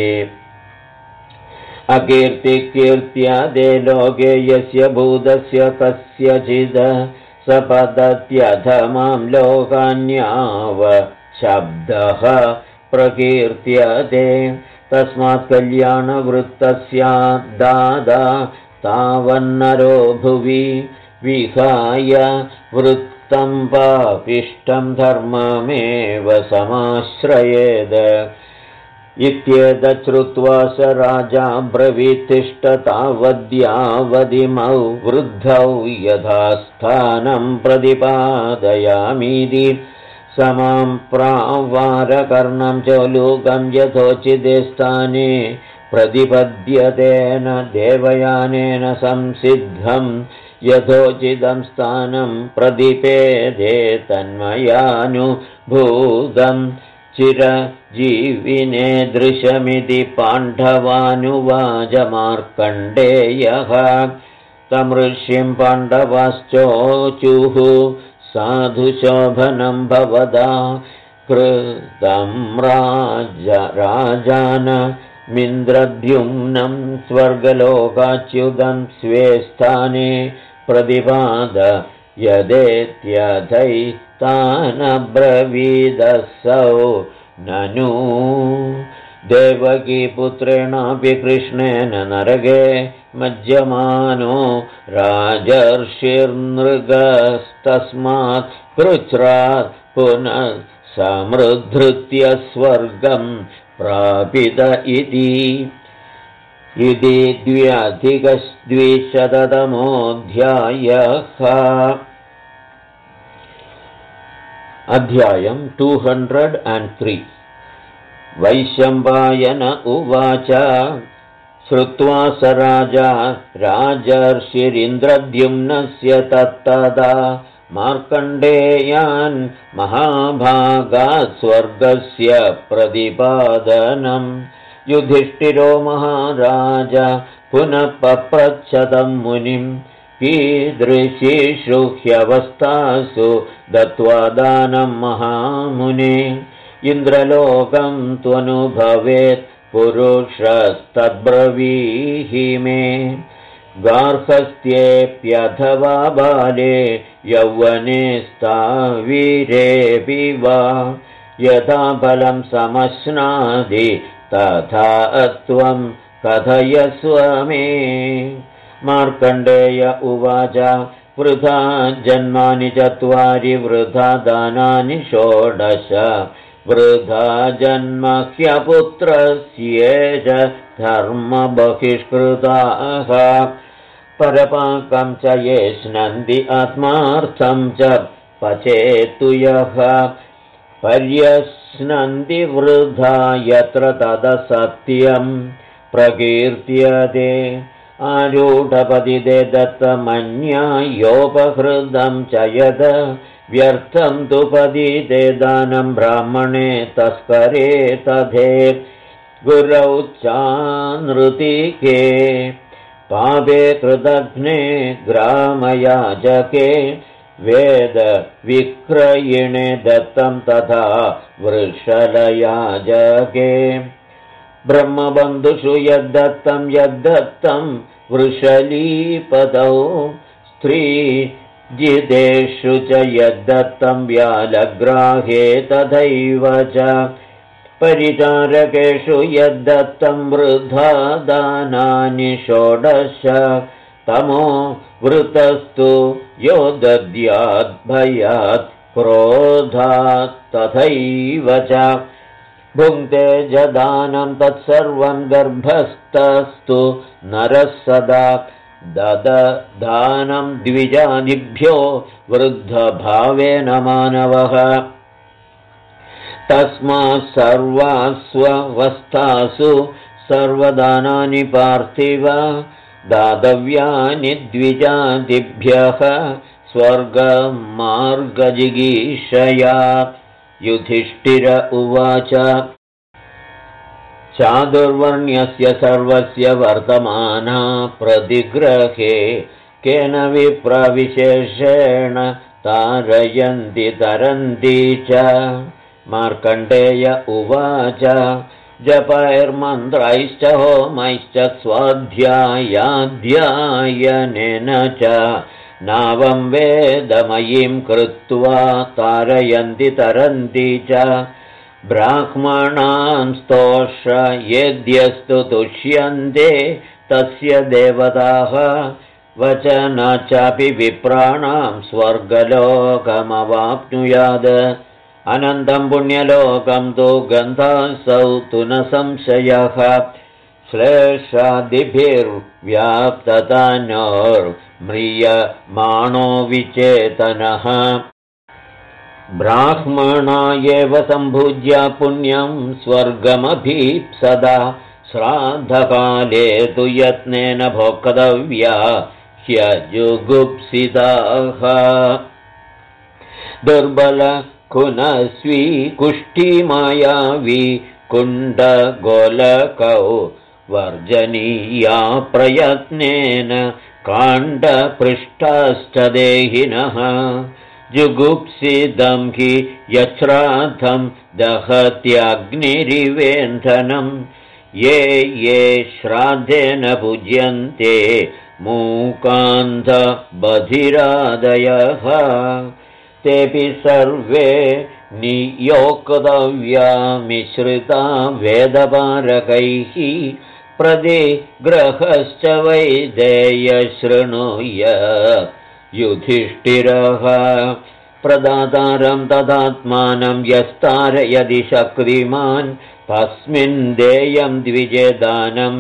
Speaker 1: अकीर्तिकीर्त्या दे लोके यस्य भूतस्य कस्यचिद सपदत्यथ मां लोकान्याव शब्दः प्रकीर्त्यते तस्मात् कल्याणवृत्तस्याद्दादा तावन्नरो भुवि विहाय वृत्तं पापिष्टं धर्ममेव समाश्रयेद इत्येतच्छ्रुत्वा स राजा ब्रवीत्तिष्ठ तावद्यावदिमौ वृद्धौ यथास्थानं प्रतिपादयामीति समां प्रावारकर्णं चोलूकं यथोचिते स्थाने प्रतिपद्यतेन देवयानेन संसिद्धं यथोचितं स्थानं प्रतिपेदे तन्मयानुभूतं चिरजीविने दृशमिति पाण्डवानुवाच मार्कण्डेयः तमृष्यं पाण्डवाश्चोचुः साधुशोभनं भवदा कृतं राजानमिन्द्रद्युम्नं स्वर्गलोकाच्युतं स्वे स्थाने प्रतिपाद यदेत्यथैतानब्रवीदसौ ननु देवकीपुत्रेणापि कृष्णेन नरके मज्जमानो राजर्षिर्नृगस्तस्मात् कृच्छ्रात् पुनः समृद्धृत्य स्वर्गं प्रापित इति 200तमोऽध्यायः अध्यायं 203 वैशम्पायन उवाच श्रुत्वा स राजा राजर्षिरिन्द्रद्युम्नस्य तत्तदा मार्कण्डेयान् महाभागात् स्वर्गस्य प्रतिपादनं युधिष्ठिरो महाराज पुनः पप्रच्छतं मुनिं कीदृशीषु ह्यवस्थासु दत्त्वा दानं महामुने इन्द्रलोकं त्वनुभवेत् पुरुषस्तद्ब्रवीहि मे गार्हस्थ्येऽप्यथवा बाले यौवने स्थावीरेऽपि वा यथा फलं समश्नादि तथा त्वं कथयस्व मे मार्कण्डेय उवाच वृथा जन्मानि 4 वृथा दानानि 16 वृथा जन्म ह्यपुत्रस्येष धर्मबहिष्कृताः परपाकं च येष्णन्ति आत्मार्थं च पचेतु यः स्नन्ति वृथा यत्र तदसत्यं प्रकीर्त्यते आरूढपतिते दत्तमन्यायोपहृतं च यद व्यर्थं तु पतिते दानं ब्राह्मणे तस्करे तथेत् गुरौ चानृतिके पापे कृतघ्ने ग्रामयाजके वेदविक्रयिणे दत्तं तथा वृषलयाजके ब्रह्मबन्धुषु यद्दत्तं वृषलीपदौ स्त्रीजिदेषु च यद्दत्तं व्यालग्राहे तथैव च परिचारकेषु यद्दत्तं वृथा दानानि षोडश तमो वृतस्तु यो दद्याद्भयात् क्रोधात् तथैव च भुङ्क्ते जदानं तत्सर्वं गर्भस्थस्तु नरः सदा दददानं द्विजादिभ्यो वृद्धभावेन मानवः तस्मात् सर्वास्वस्थासु सर्वदानानि पार्थिव दातव्यानि द्विजादिभ्यः स्वर्गमार्गजिगीषया युधिष्ठिर उवाच चातुर्वर्ण्यस्य सर्वस्य वर्तमाना प्रतिग्रहे केन विप्रविशेषेण तारयन्ति तरन्ति च मार्कण्डेय उवाच जपैर्मन्त्रैश्च होमैश्च स्वाध्यायाध्यायनेन च नावं वेदमयीं कृत्वा तारयन्ति तरन्ति च ब्राह्मणां स्तोषयेद्यस्तु तुष्यन्ते तस्य देवताः वचन चापि विप्राणां स्वर्गलोकमवाप्नुयात् अनन्तं पुण्यलोकं तु गन्धासौ तु न संशयः श्लेषादिभिर्व्याप्ततनोर्म्रियमाणो विचेतनः ब्राह्मणा एव सम्भुज्य पुण्यं स्वर्गमभीप्सदा श्राद्धकाले तु यत्नेन भोक्तव्या ह्यजुगुप्सिताः दुर्बल कुनस्वी कुष्ठीमायावी कुण्डगोलकौ वर्जनीया प्रयत्नेन काण्डपृष्ठाश्च देहिनः जुगुप्सिदं हि यच्छ्राद्धं दहत्यग्निरिवेन्धनं ये ये श्राद्धेन पूज्यन्ते मूकान्धबधिरादयः तेऽपि सर्वे नियोक्तव्या मिश्रिता वेदपारकैः प्रतिग्रहश्च वैदेयशृणुय युधिष्ठिरः प्रदातारं तदात्मानं यस्तारयदि शक्तिमान् तस्मिन् देयं द्विजेदानं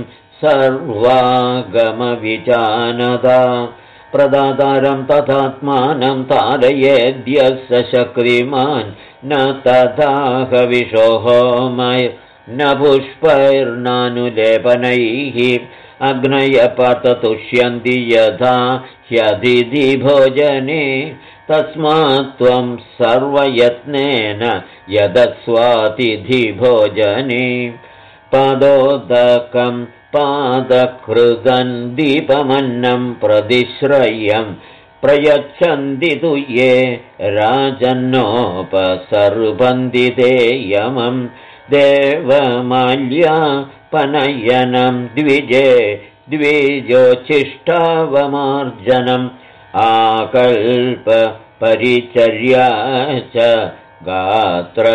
Speaker 1: सर्वागमविजानता प्रदातारं तथात्मानं तारयेद्यः स शक्तिमान् न तथा हविषोहोमैः न पुष्पैर्नानुलेपनैः अग्नयपततुष्यन्ति यथा ह्यतिथिभोजने तस्मात् त्वं सर्वयत्नेन यदस्वातिथिभोजने पादोदकं पादकृतं दीपमन्नं प्रतिश्रयं प्रयच्छन्ति तु ये राजन्नोपसर्पन्ति ते यमं देवमाल्यापनयनं द्विजे द्विजोच्छिष्टावमार्जनम् आकल्पपरिचर्या च गात्र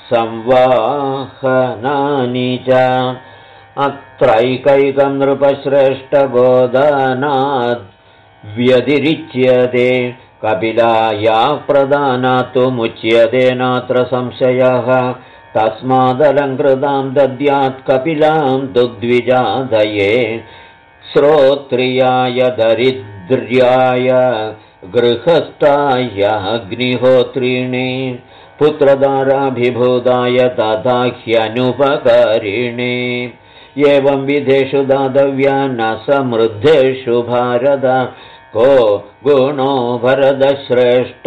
Speaker 1: संवाहनानि च अत्रैकैकं नृपश्रेष्ठबोधनाद् व्यतिरिच्यते कपिलाया प्रदानात् मुच्यते नात्र संशयः तस्मादलङ्कृतां दद्यात् कपिलां दुद्विजादये श्रोत्रियाय दरिद्र्याय गृहस्थाय अग्निहोत्रिणे पुत्रदाराभिभूताय तथा ह्यनुपकारिणे एवं विधेषु दातव्या न समृद्धेषु भारत को गुणो भरतश्रेष्ठ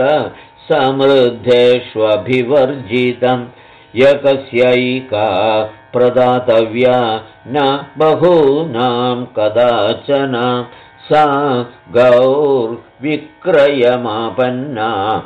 Speaker 1: समृद्धेष्वभिवर्जितं यकस्यैका प्रदातव्या न बहूनां कदाचन सा गौर्विक्रयमापन्ना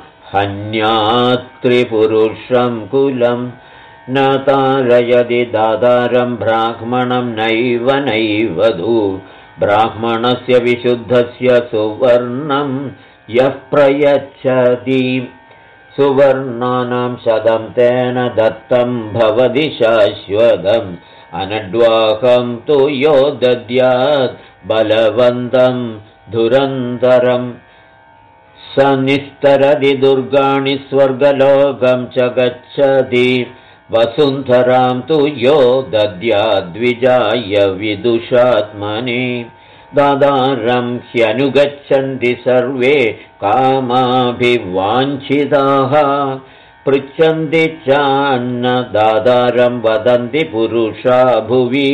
Speaker 1: हन्यात्रिपुरुषं कुलं न तारयति दातारं ब्राह्मणं नैव नैवधू ब्राह्मणस्य विशुद्धस्य सुवर्णं यः प्रयच्छति सुवर्णानां 100 तेन दत्तं भवति शाश्वतम् अनड्वाकं तु यो दद्यात् बलवन्तं धुरन्तरम् स निस्तरति दुर्गाणि स्वर्गलोकं च गच्छति वसुन्धरां तु यो दद्याद्विजाय विदुषात्मनि दादारं ह्यनुगच्छन्ति सर्वे कामाभिवाञ्छिताः पृच्छन्ति चान्नदातारं वदन्ति पुरुषा भुवि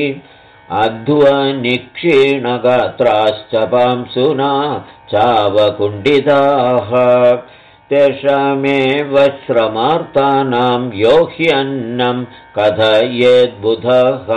Speaker 1: अध्वनिक्षीणगात्राश्च पांसुना चावकुण्डिताः तेषामेव श्रमार्तानां यो ह्यन्नं कथयेद्बुधः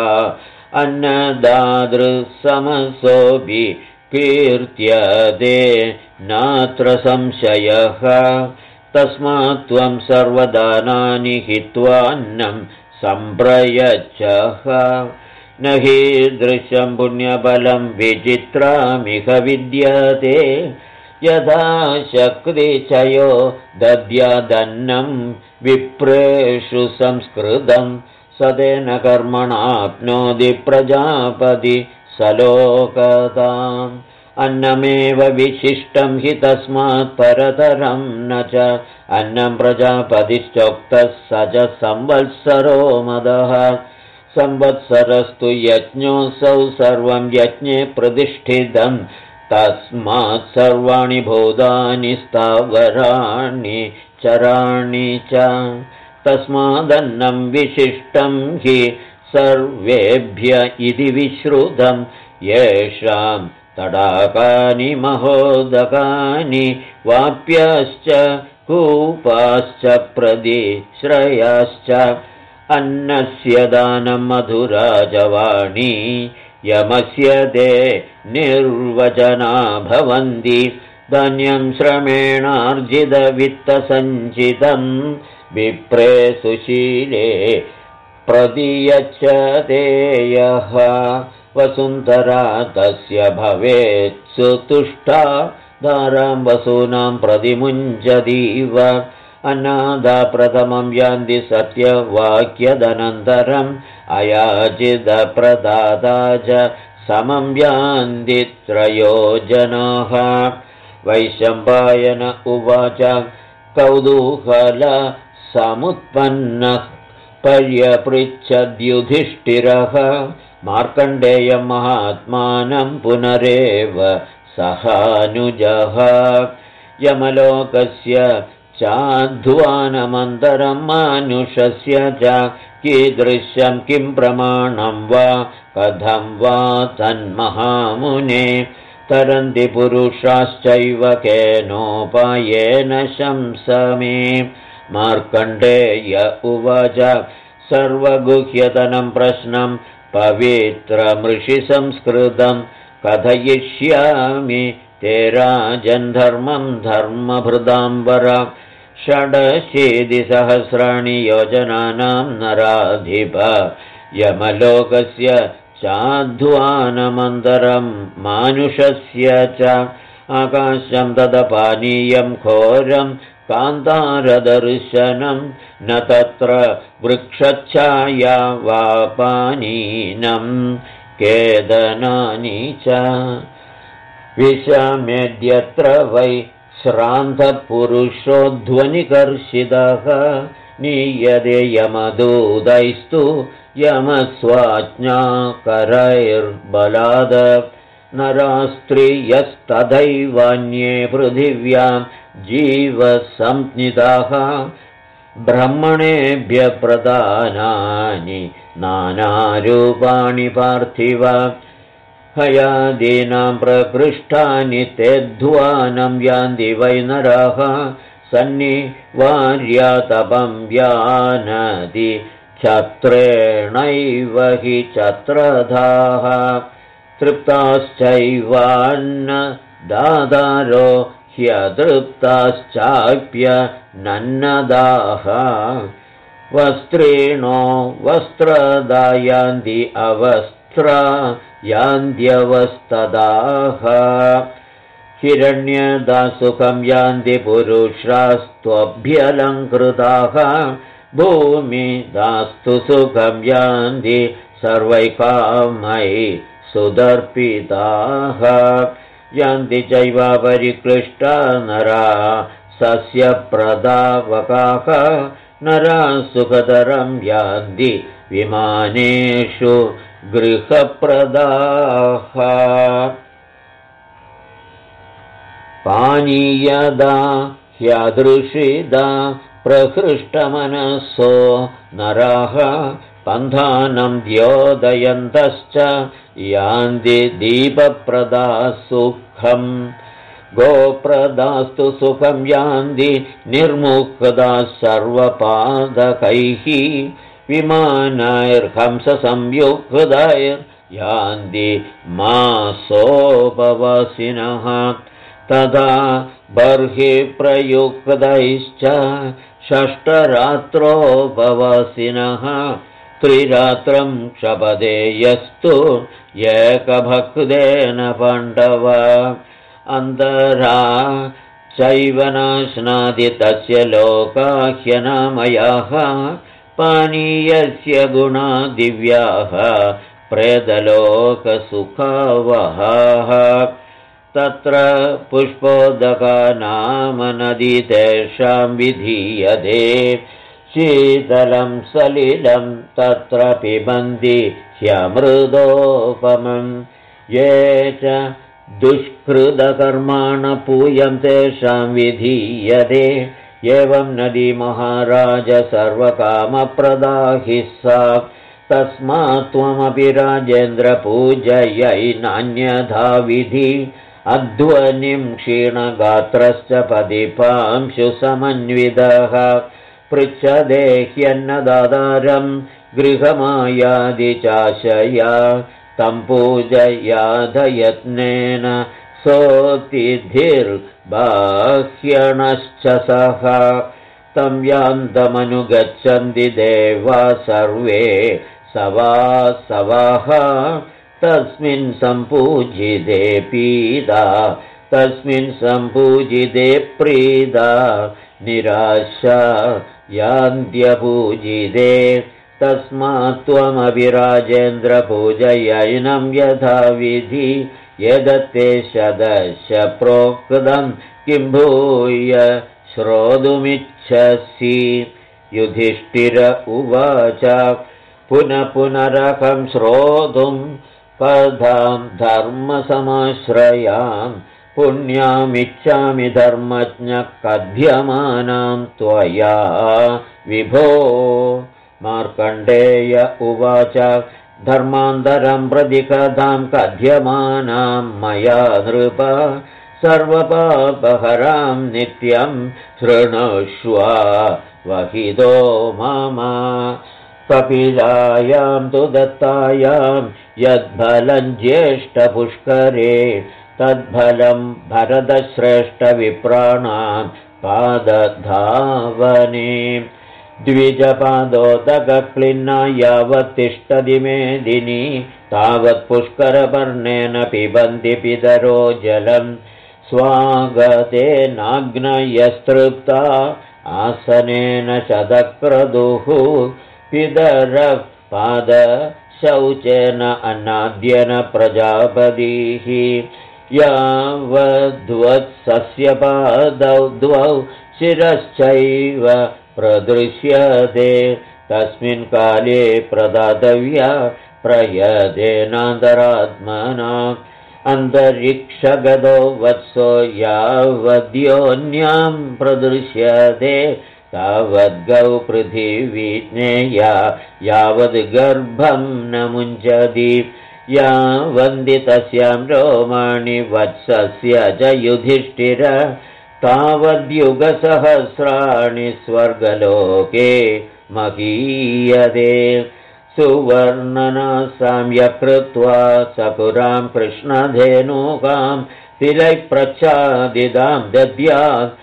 Speaker 1: अन्नदातृसमसोऽपि कीर्त्यते नात्र संशयः तस्मात् त्वं सर्वदानानि हित्वान्नं सम्प्रयच्छः न हि दृश्यं पुण्यबलं विचित्रामिह विद्यते यथा शक्तिचयो दद्यादन्नं विप्रेषु संस्कृतं सदेन कर्मणाप्नोति प्रजापति सलोकताम् अन्नमेव विशिष्टं हि तस्मात् परतरं न च अन्नं प्रजापतिश्चोक्तः स च संवत्सरो मदः संवत्सरस्तु यज्ञोऽसौ सर्वं यज्ञे प्रतिष्ठितं तस्मात् सर्वाणि भूतानि स्थावराणि चराणि च तस्मादन्नं विशिष्टं हि सर्वेभ्य इति विश्रुतं येषां तडाकानि महोदकानि वाप्याश्च कूपाश्च प्रदिश्रयाश्च अन्नस्य दानं मधुराजवाणी यमस्य ते निर्वचना भवन्ति धान्यं श्रमेणार्जितवित्तसञ्चितं विप्रे सुशीले प्रदीयच्छते यः वसुन्धरा तस्य भवेत् सुतुष्टा दारां वसूनां प्रतिमुञ्जतीव अनादा प्रथमं यान्ति सत्यवाक्यदनन्तरम् अयाचितप्रदाता च समं यान्ति 3 जनाः वैशम्पायन उवाच कौतूहल समुत्पन्नः पर्यपृच्छद्युधिष्ठिरः मार्कण्डेयं महात्मानं पुनरेव सहानुजः यमलोकस्य चाध्वानमन्तरं मानुषस्य च कीदृशं किं प्रमाणं वा कथं वा तन्महामुने तरन्ति पुरुषाश्चैव केनोपायेन शंसमे मार्कण्डेय उवाच सर्वगुह्यतनं प्रश्नं पवित्रमृषिसंस्कृतं कथयिष्यामि ते राजन् धर्मं धर्मभृताम्बर 6,000 योजनानां नराधिप यमलोकस्य चाध्वानमन्तरं मानुषस्य च आकाशं तदपानीयं घोरं कान्तारदर्शनं न तत्र वृक्षच्छाया वा पानीनं केदनानि च विषमेद्यत्र वै श्रान्तपुरुषोध्वनिकर्षितः नीयते यमदूतैस्तु यमस्वाज्ञाकरैर्बलाद नरास्त्रियस्तथैवान्ये पृथिव्यां जीवसंज्ञिताः ब्रह्मणेभ्य प्रदानानि नानारूपाणि पार्थिव हयादीनां प्रकृष्टानि तेध्वानं यान्ति वै नराः सन्निवार्यातपं व्यानति छत्रेणैव हि छत्रधाः तृप्ताश्चैवान्न दादारो ह्यतृप्ताश्चाप्य नन्नदाः वस्त्रेणो वस्त्रदा यान्ति अवस्त्रा यान्त्यवस्तदाः हिरण्यदा सुखं यान्ति पुरुषास्त्वभ्यलङ्कृताः भूमिदास्तु सुखं यान्ति सर्वैकामै सुदर्पिताः यान्ति चैव परिक्लिष्टा नरा सस्यप्रदावकाः नरा सुखतरं यान्ति विमानेषु गृहप्रदाः पानीयदा ह्यादृशिदा प्रहृष्टमनसो नराः पन्थानं द्योदयन्तश्च यान्ति दीपप्रदा सुखम् गोप्रदास्तु सुखं यान्ति निर्मुक्ता सर्वपादकैः विमानैर्हंससंयुक्तैर्यान्ति मासोपवासिनः तदा बर्हि प्रयुक्तैश्च षष्ठरात्रोपवासिनः त्रिरात्रं क्षपदेयस्तु एकभक्तेन पाण्डव अन्तरा चैव नाश्नादि तस्य लोकाह्यनामयाः पानीयस्य गुणा दिव्याः प्रेतलोकसुखावहाः तत्र पुष्पोदका नाम नदी तेषां विधीयते शीतलं सलिलं तत्र पिबन्ति ह्यमृदोपमं ये च दुष्कृतकर्माण पूयं तेषां विधीयते एवं नदी महाराज सर्वकामप्रदा हि सा तस्मात् त्वमपि राजेन्द्र पूजयै नान्यथा विधि अध्वनिं क्षीणगात्रश्च पदिपांशु समन्वितः पृच्छदे ह्यन्नदातारं गृहमायादिचाशया तं पूजयाधयत्नेन सोऽतिथिर्बाह्यणश्च सः तं यान्तमनुगच्छन्ति देवा सर्वे सवासवाः तस्मिन् सम्पूजिते पीदा तस्मिन् सम्पूजिते प्रीदा निराशा यान्त्यपूजिते तस्मात् त्वमपि राजेन्द्र पूजयैनं यथा विधि यदत्ते शदश प्रोक्तं किं भूय श्रोतुमिच्छसि युधिष्ठिर उवाच पुनः पुनरहं श्रोतुं कथां धर्मसमाश्रयां पुण्यामिच्छामि धर्मज्ञ कथ्यमानां त्वया विभो मार्कण्डेय उवाच धर्मान्तरं प्रति कथां कथ्यमानां मया नृप सर्वपापहरां नित्यं शृणुष्व वहितो मम कपिलायां तु दत्तायां यद्फलं ज्येष्ठपुष्करे तद्फलं भरतश्रेष्ठविप्राणां पादधावने द्विजपादोदकक्लिन्ना यावत् तिष्ठति मेदिनी तावत् पुष्करपर्णेन पिबन्ति पितरो जलं स्वागते नाग्नयस्तृप्ता आसनेन शतक्रतुः पितरः पादशौचेन अन्नाद्यन प्रजापतिः यावद्वत्सस्यपादौ द्वौ शिरश्चैव प्रदृश्यते तस्मिन् काले प्रदातव्या प्रयतेनान्तरात्मना अन्तरिक्षगतो वत्सो यावद्योन्यां प्रदृश्यते तावद्गौ पृथिवी ज्ञेया यावद् गर्भं न मुञ्चति यावन्ति तस्यां रोमाणि वत्सस्य च युधिष्ठिर तावद्युगसहस्राणि स्वर्गलोके महीयते सुवर्णनासां यकृत्वा सपुरां कृष्णधेनुकां तिलैः प्रच्छादितां दद्यात्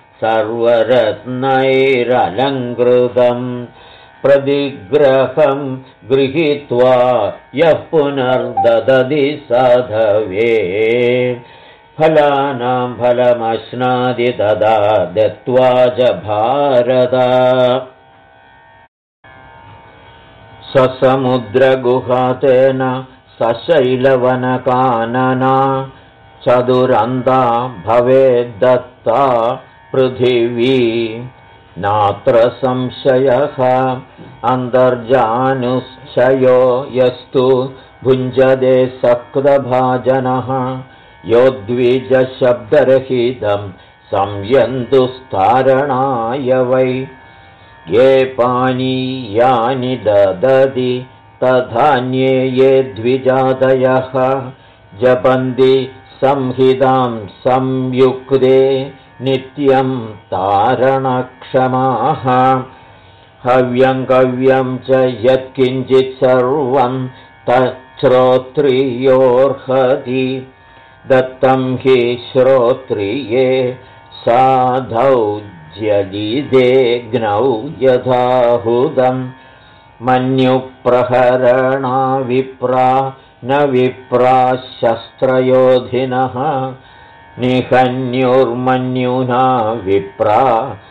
Speaker 1: सर्वरत्नैरलङ्कृतं प्रतिग्रहं गृहीत्वा यः पुनर्ददति साधवे फलानां फलमश्नादि तदा दत्त्वा च भारत ससमुद्रगुहातेन सशैलवनकानना चतुरन्ता भवेद्दत्ता पृथिवी नात्र संशयः अन्तर्जानुश्चयो यस्तु भुञ्जते सक्तभाजनः योद्विजशब्दरहितं संयन्तुस्तारणाय वै ये पानीयानि ददति तथान्ये ये द्विजादयः जपन्ति संहितां संयुक्ते नित्यं तारणक्षमाः हव्यं कव्यं च यत्किञ्चित् सर्वं तच्छ्रोत्रियोर्हति दत्तं हि श्रोत्रिये साधौ जलिदेग्नौ यथाहुतं मन्युप्रहरणा विप्रा न विप्रा शस्त्रयोधिनः निहन्युर्मन्युना विप्रा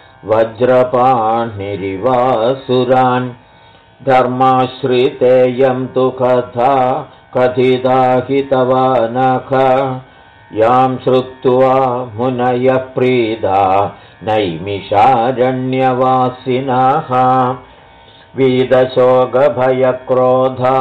Speaker 1: वज्रपाणिरिवासुरान् धर्माश्रितेयं तु कथा कथिता हि तव नख यां श्रुत्वा मुनयः प्रीदा नैमिषारण्यवासिनः वीदशोकभयक्रोधा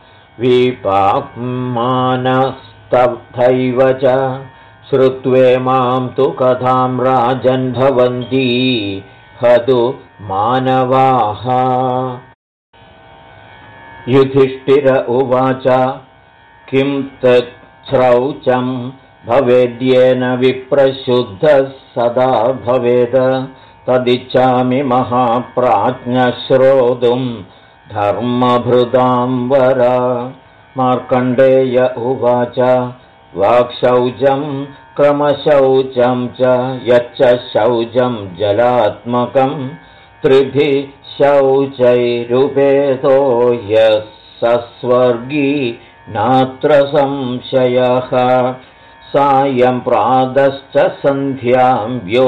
Speaker 1: विपाप्मानस्तब्धैव च श्रुत्वेमां तु कथां राजन् भवन्ति हतु मानवाः युधिष्ठिर उवाच किं तच्छ्रौचं भवेद्येन विप्रशुद्धः सदा भवेद तदिच्छामि महाप्राज्ञश्रोतुं धर्मभृतां वर मार्कण्डेय उवाच वाक्शौचं क्रमशौचं च यच्च शौचं जलात्मकं त्रिभिः शौचैरुपेतो यः सस्वर्गी नात्र संशयः सायं प्रातश्च सन्ध्यां यो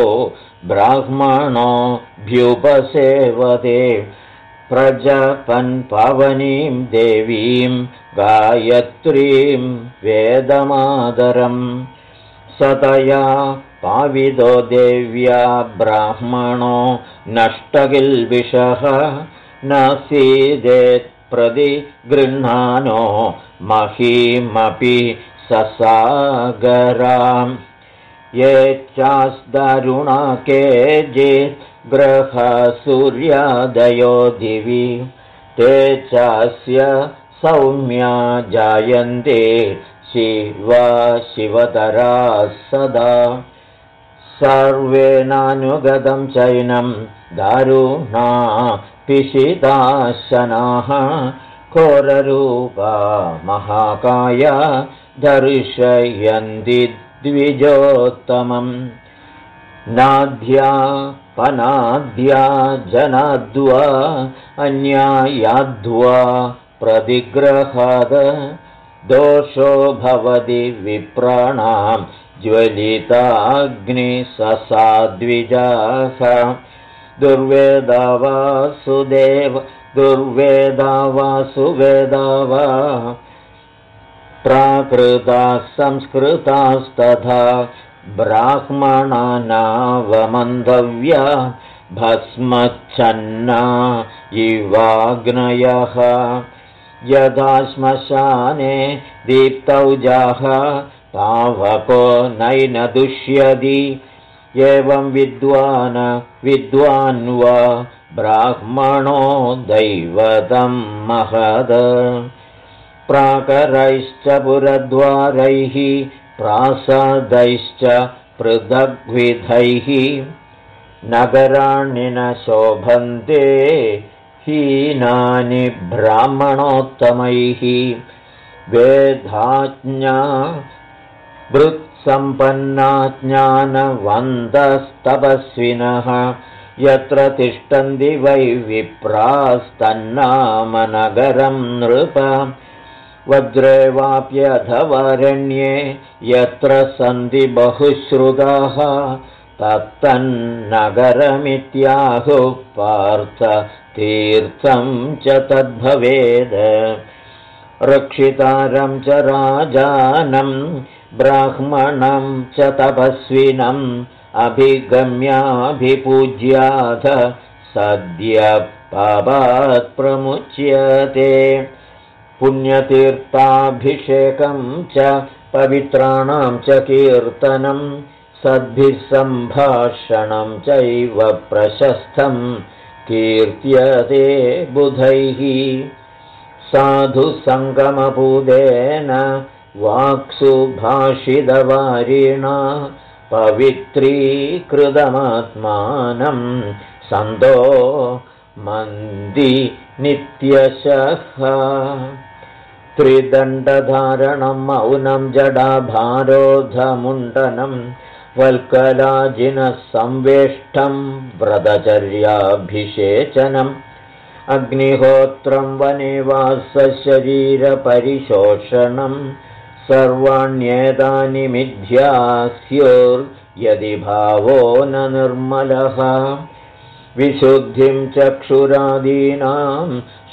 Speaker 1: ब्राह्मणोऽभ्युपसेवते प्रजपन् पवनीं देवीं गायत्रीं वेदमादरं सतया पाविदो देव्या ब्राह्मणो नष्टकिल्बिषः न सीदेत् प्रतिगृह्णानो महीमपि ससागरां ये चास्दारुणा केचित् ग्रहसूर्यादयो दिवि ते चास्य सौम्या जायन्ते शिवतराः सदा सर्वेणानुगतं चैनं दारुणा पिशिताशनाः घोररूपा महाकाया दर्शयन्ति द्विजोत्तमम् नाद्या पनाद्या जनाद्वा अन्यायाद्वा प्रतिग्रहाद दोषो भवति विप्राणां ज्वलिताग्निससाद्विजाः दुर्वेदा वासुवेदा प्राकृताः संस्कृतास्तथा ब्राह्मणानावमन्तव्या भस्मच्छन्ना इवाग्नयः यथा श्मशाने दीप्तौजाः पावको नैन दुष्यति एवं विद्वान् वा ब्राह्मणो दैवतं महद प्राकरैश्च पुरद्वारैः प्रासादैश्च पृथग्विधैः नगराणि न शोभन्ते हीनानि ब्राह्मणोत्तमैः वेदाज्ञा वृत्सम्पन्ना ज्ञानवन्तस्तपस्विनः यत्र तिष्ठन्ति वै विप्रास्तन्नाम नगरं नृप वज्रे वाप्यथवारण्ये यत्र सन्ति बहुश्रुताः तत्तन्नगरमित्याहुः पार्थ तीर्थं च तद्भवेद् रक्षितारं च राजानं ब्राह्मणं च तपस्विनम् अभिगम्याभिपूज्याथ सद्य पापात् प्रमुच्यते पुण्यतीर्थाभिषेकं च पवित्राणां च कीर्तनं सद्भिः सम्भाषणं चैव प्रशस्तं कीर्त्यते बुधैः साधुसङ्गमपूदेन वाक्सु भाषितवारिणा पवित्रीकृतमात्मानं सन्तो मन्दी नित्यशः त्रिदण्डधारणं मौनं जडाभारोधमुण्डनं वल्कलाजिनः संवेष्टं व्रतचर्याभिषेचनम् अग्निहोत्रं वनेवासशरीरपरिशोषणं सर्वाण्येतानि मिथ्या स्युर्यदि भावो न निर्मलः विशुद्धिं चक्षुरादीनां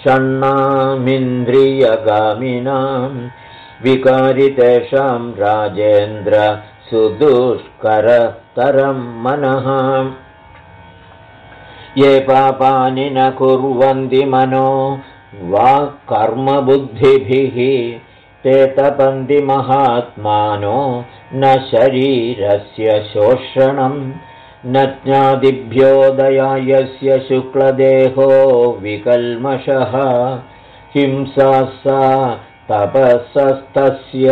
Speaker 1: षण्णामिन्द्रियगामिनां विकारि तेषां राजेन्द्र सुदुष्करतरं मनः ये पापानि न कुर्वन्ति मनो वा कर्मबुद्धिभिः ते तपन्ति महात्मानो न शरीरस्य शोषणं न ज्ञातिभ्योदयायस्य शुक्लदेहो विकल्मषः हिंसा सा तपसस्तस्य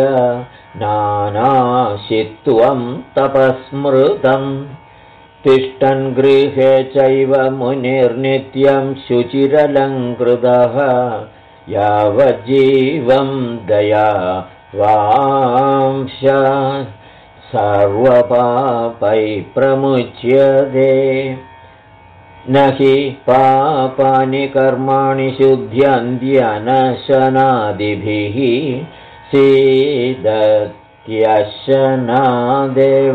Speaker 1: नानाशित्वं तपस्मृतम् तिष्ठन् गृहे चैव मुनिर्नित्यं शुचिरलङ्कृतः यावज्जीवं दयावांश सर्वपापै प्रमुच्यते न हि पापानि कर्माणि शुध्यन्त्यनशनादिभिः सीदत्यशनादेव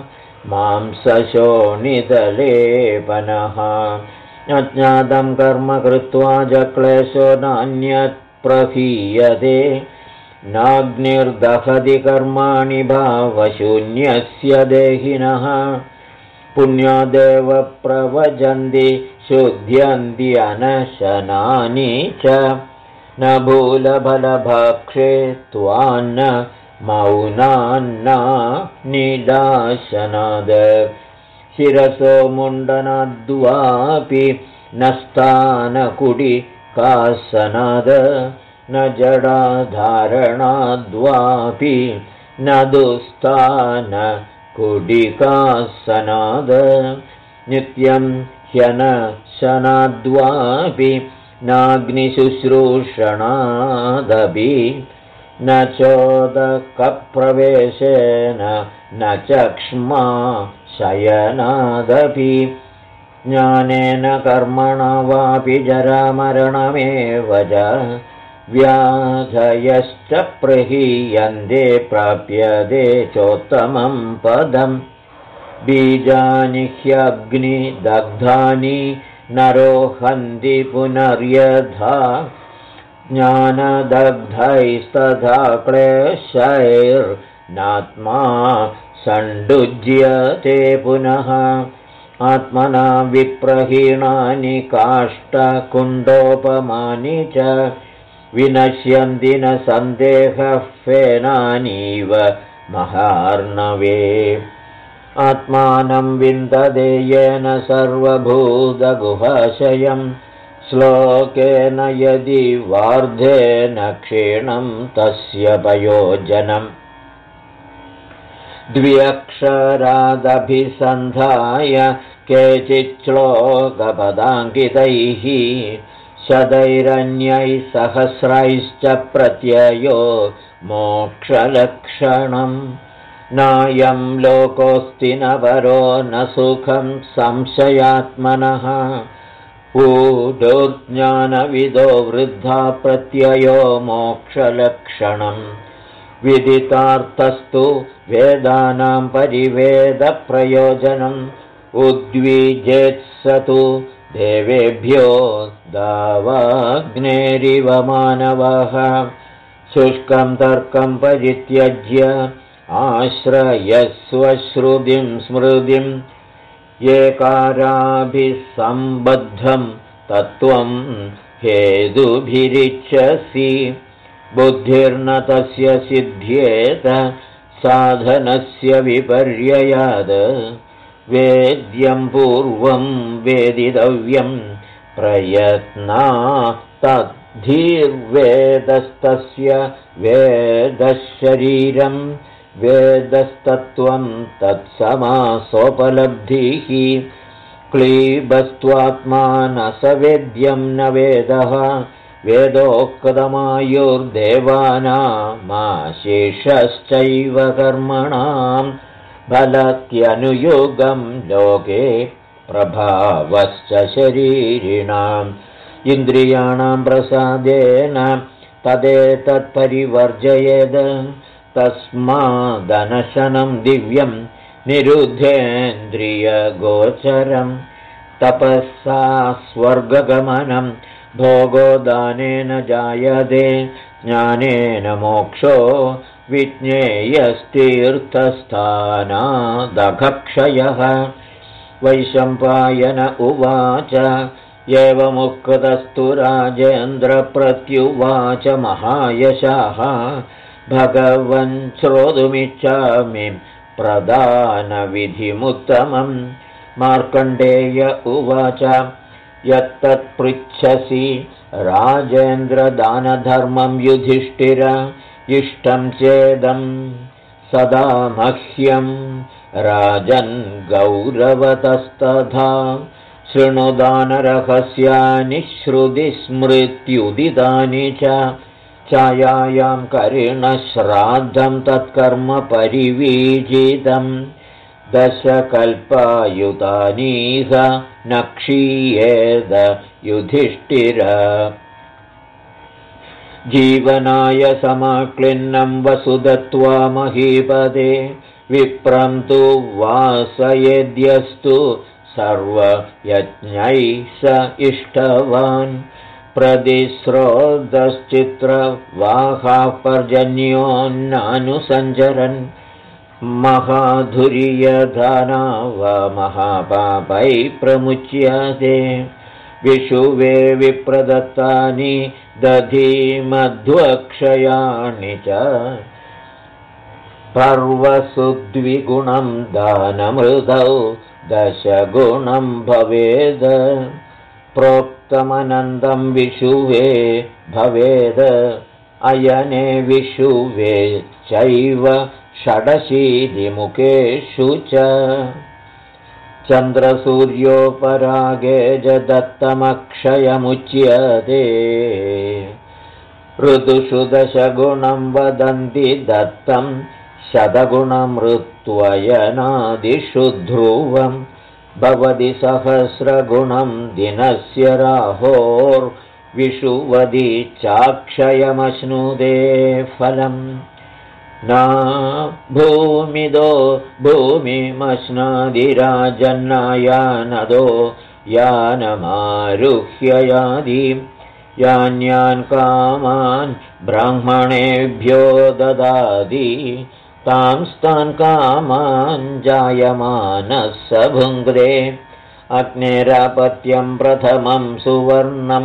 Speaker 1: मांसशोणितलेपनः अज्ञातं कर्म कृत्वा च क्लेशो नान्यत् प्रहीयते नाग्निर्दहति कर्माणि भावशून्यस्य देहिनः पुण्यादेव प्रवजन्ति शुध्यन्ति अनशनानि च न भूलफलभक्षे त्वान्न मौनान्ना निदाशनाद शिरसो मुण्डनाद्वापि न स्थानकुडिकासनाद न जडाधारणाद्वापि न दुस्तानकुडिकासनाद नित्यं ह्यनशनाद्वापि नाग्निशुश्रूषणादपि न चोदकप्रवेशेन न चक्ष्मा शयनादपि ज्ञानेन कर्मणा वापि जरामरणमेव च व्याधयश्च प्रहीयन्ते प्राप्यते चोत्तमं पदम् बीजानि ह्यग्निदग्धानि नरोहन्ति पुनर्यथा ज्ञानदग्धैस्तथा क्लेशैर्नात्मा सण्डुज्यते पुनः आत्मना विप्रहीणानि काष्ठकुण्डोपमानि च विनश्यन्ति न सन्देहः फेनानीव महार्णवे आत्मानं विन्दते येन सर्वभूतगुहाशयं श्लोकेन यदि वार्धेन क्षीणं तस्य पयोजनम् द्व्यक्षरादभिसन्धाय केचिच्छ्लोकपदाङ्कितैः शतैरन्यैः सहस्रैश्च प्रत्ययो मोक्षलक्षणम् नायं लोकोऽस्ति न परो न सुखं संशयात्मनः ऊढोर्ज्ञानविदो वृद्धा प्रत्ययो मोक्षलक्षणम् विदितार्थस्तु वेदानां परिवेदप्रयोजनम् उद्विजेत्सतु देवेभ्यो दावाग्नेरिव मानवः शुष्कं तर्कं परित्यज्य आश्रयस्वश्रुतिं स्मृतिम् एकाराभिसम्बद्धं तत्त्वं हेतुभिरिच्छसि बुद्धिर्न तस्य सिद्ध्येत साधनस्य विपर्ययात् वेद्यं पूर्वं वेदितव्यं प्रयत्ना तद्धीर्वेदस्तस्य वेदशरीरं वेदस्तत्त्वं तत्समासोपलब्धिः क्लीबस्त्वात्मा न स वेद्यं न वेदः वेदोक्तमायुर्देवानामाशेषश्चैव कर्मणां फलत्यनुयुगं लोके प्रभावश्च शरीरिणाम् इन्द्रियाणां प्रसादेन तदेतत्परिवर्जयेद् तस्मादनशनं दिव्यं निरुद्धेन्द्रियगोचरं तपसा स्वर्गगमनं भोगोदानेन जायते ज्ञानेन मोक्षो विज्ञेयस्तीर्थस्थानादघक्षयः वैशम्पायन उवाच एवमुक्तस्तु राजेन्द्रप्रत्युवाच महायशाः भगवन् श्रोतुमिच्छामि प्रदानविधिमुत्तमम् मार्कण्डेय उवाच यत्तत्पृच्छसि राजेन्द्रदानधर्मं युधिष्ठिर इष्टं चेदं सदा मह्यं राजन् गौरवतस्तथा शृणुदानरहस्यानि श्रुतिस्मृत्युदितानि च छायायां करिणश्राद्धं तत्कर्म परिवीजितं दशकल्पायुतानीह न क्षीयेद युधिष्ठिर जीवनाय समाक्लिन्नं वसुदत्वा महीपदे विप्रं तु वासयेद्यस्तु सर्वयज्ञैः स इष्टवान् प्रतिस्रोतश्चित्रवाहाः पर्जन्योन्नानुसञ्चरन् महाधुर्यधानाव महापापैः प्रमुच्यते विषुवे विप्रदत्तानि दधीमध्वक्षयाणि च पर्वसु द्विगुणं दानमृतौ दशगुणं भवेद प्रोक्तमनन्दं विषुवे भवेद अयने विषुवे चैव षडशीतिमुखेषु च चन्द्रसूर्योपरागे च दत्तमक्षयमुच्यते ऋतुषु दशगुणं वदन्ति दत्तं शतगुणमृत्वयनादिषु ध्रुवं भवति सहस्रगुणं दिनस्य राहोर्विषुवदि चाक्षयमश्नुते फलम् न भूमिदो भूमिमश्नादिराजन्नायानदो यानमारुह्ययादि यान्यान् कामान् ब्राह्मणेभ्यो ददाति तांस्तान् कामान् जायमानः स भुङ्क्ते अग्नेरापत्यं प्रथमं सुवर्णं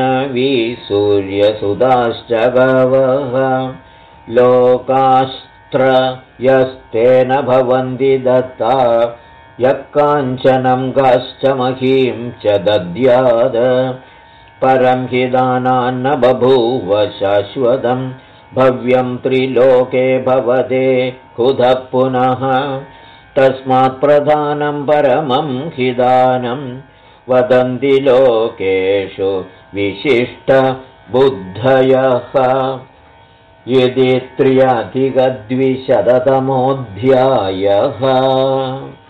Speaker 1: भूर्वैष्णवी सूर्यसुताश्च गावः लोकास्त तत्र यस्तेन भवन्ति दत्ता यः काञ्चनं काश्च महीं च दद्याद परं हि दानान्न बभूव शाश्वतं भव्यं त्रिलोके भवते कुतः पुनः तस्मात् प्रधानं परमं हि दानं वदन्ति लोकेषु विशिष्टबुद्धयः यदि 3अधिक 200तमोऽध्यायः।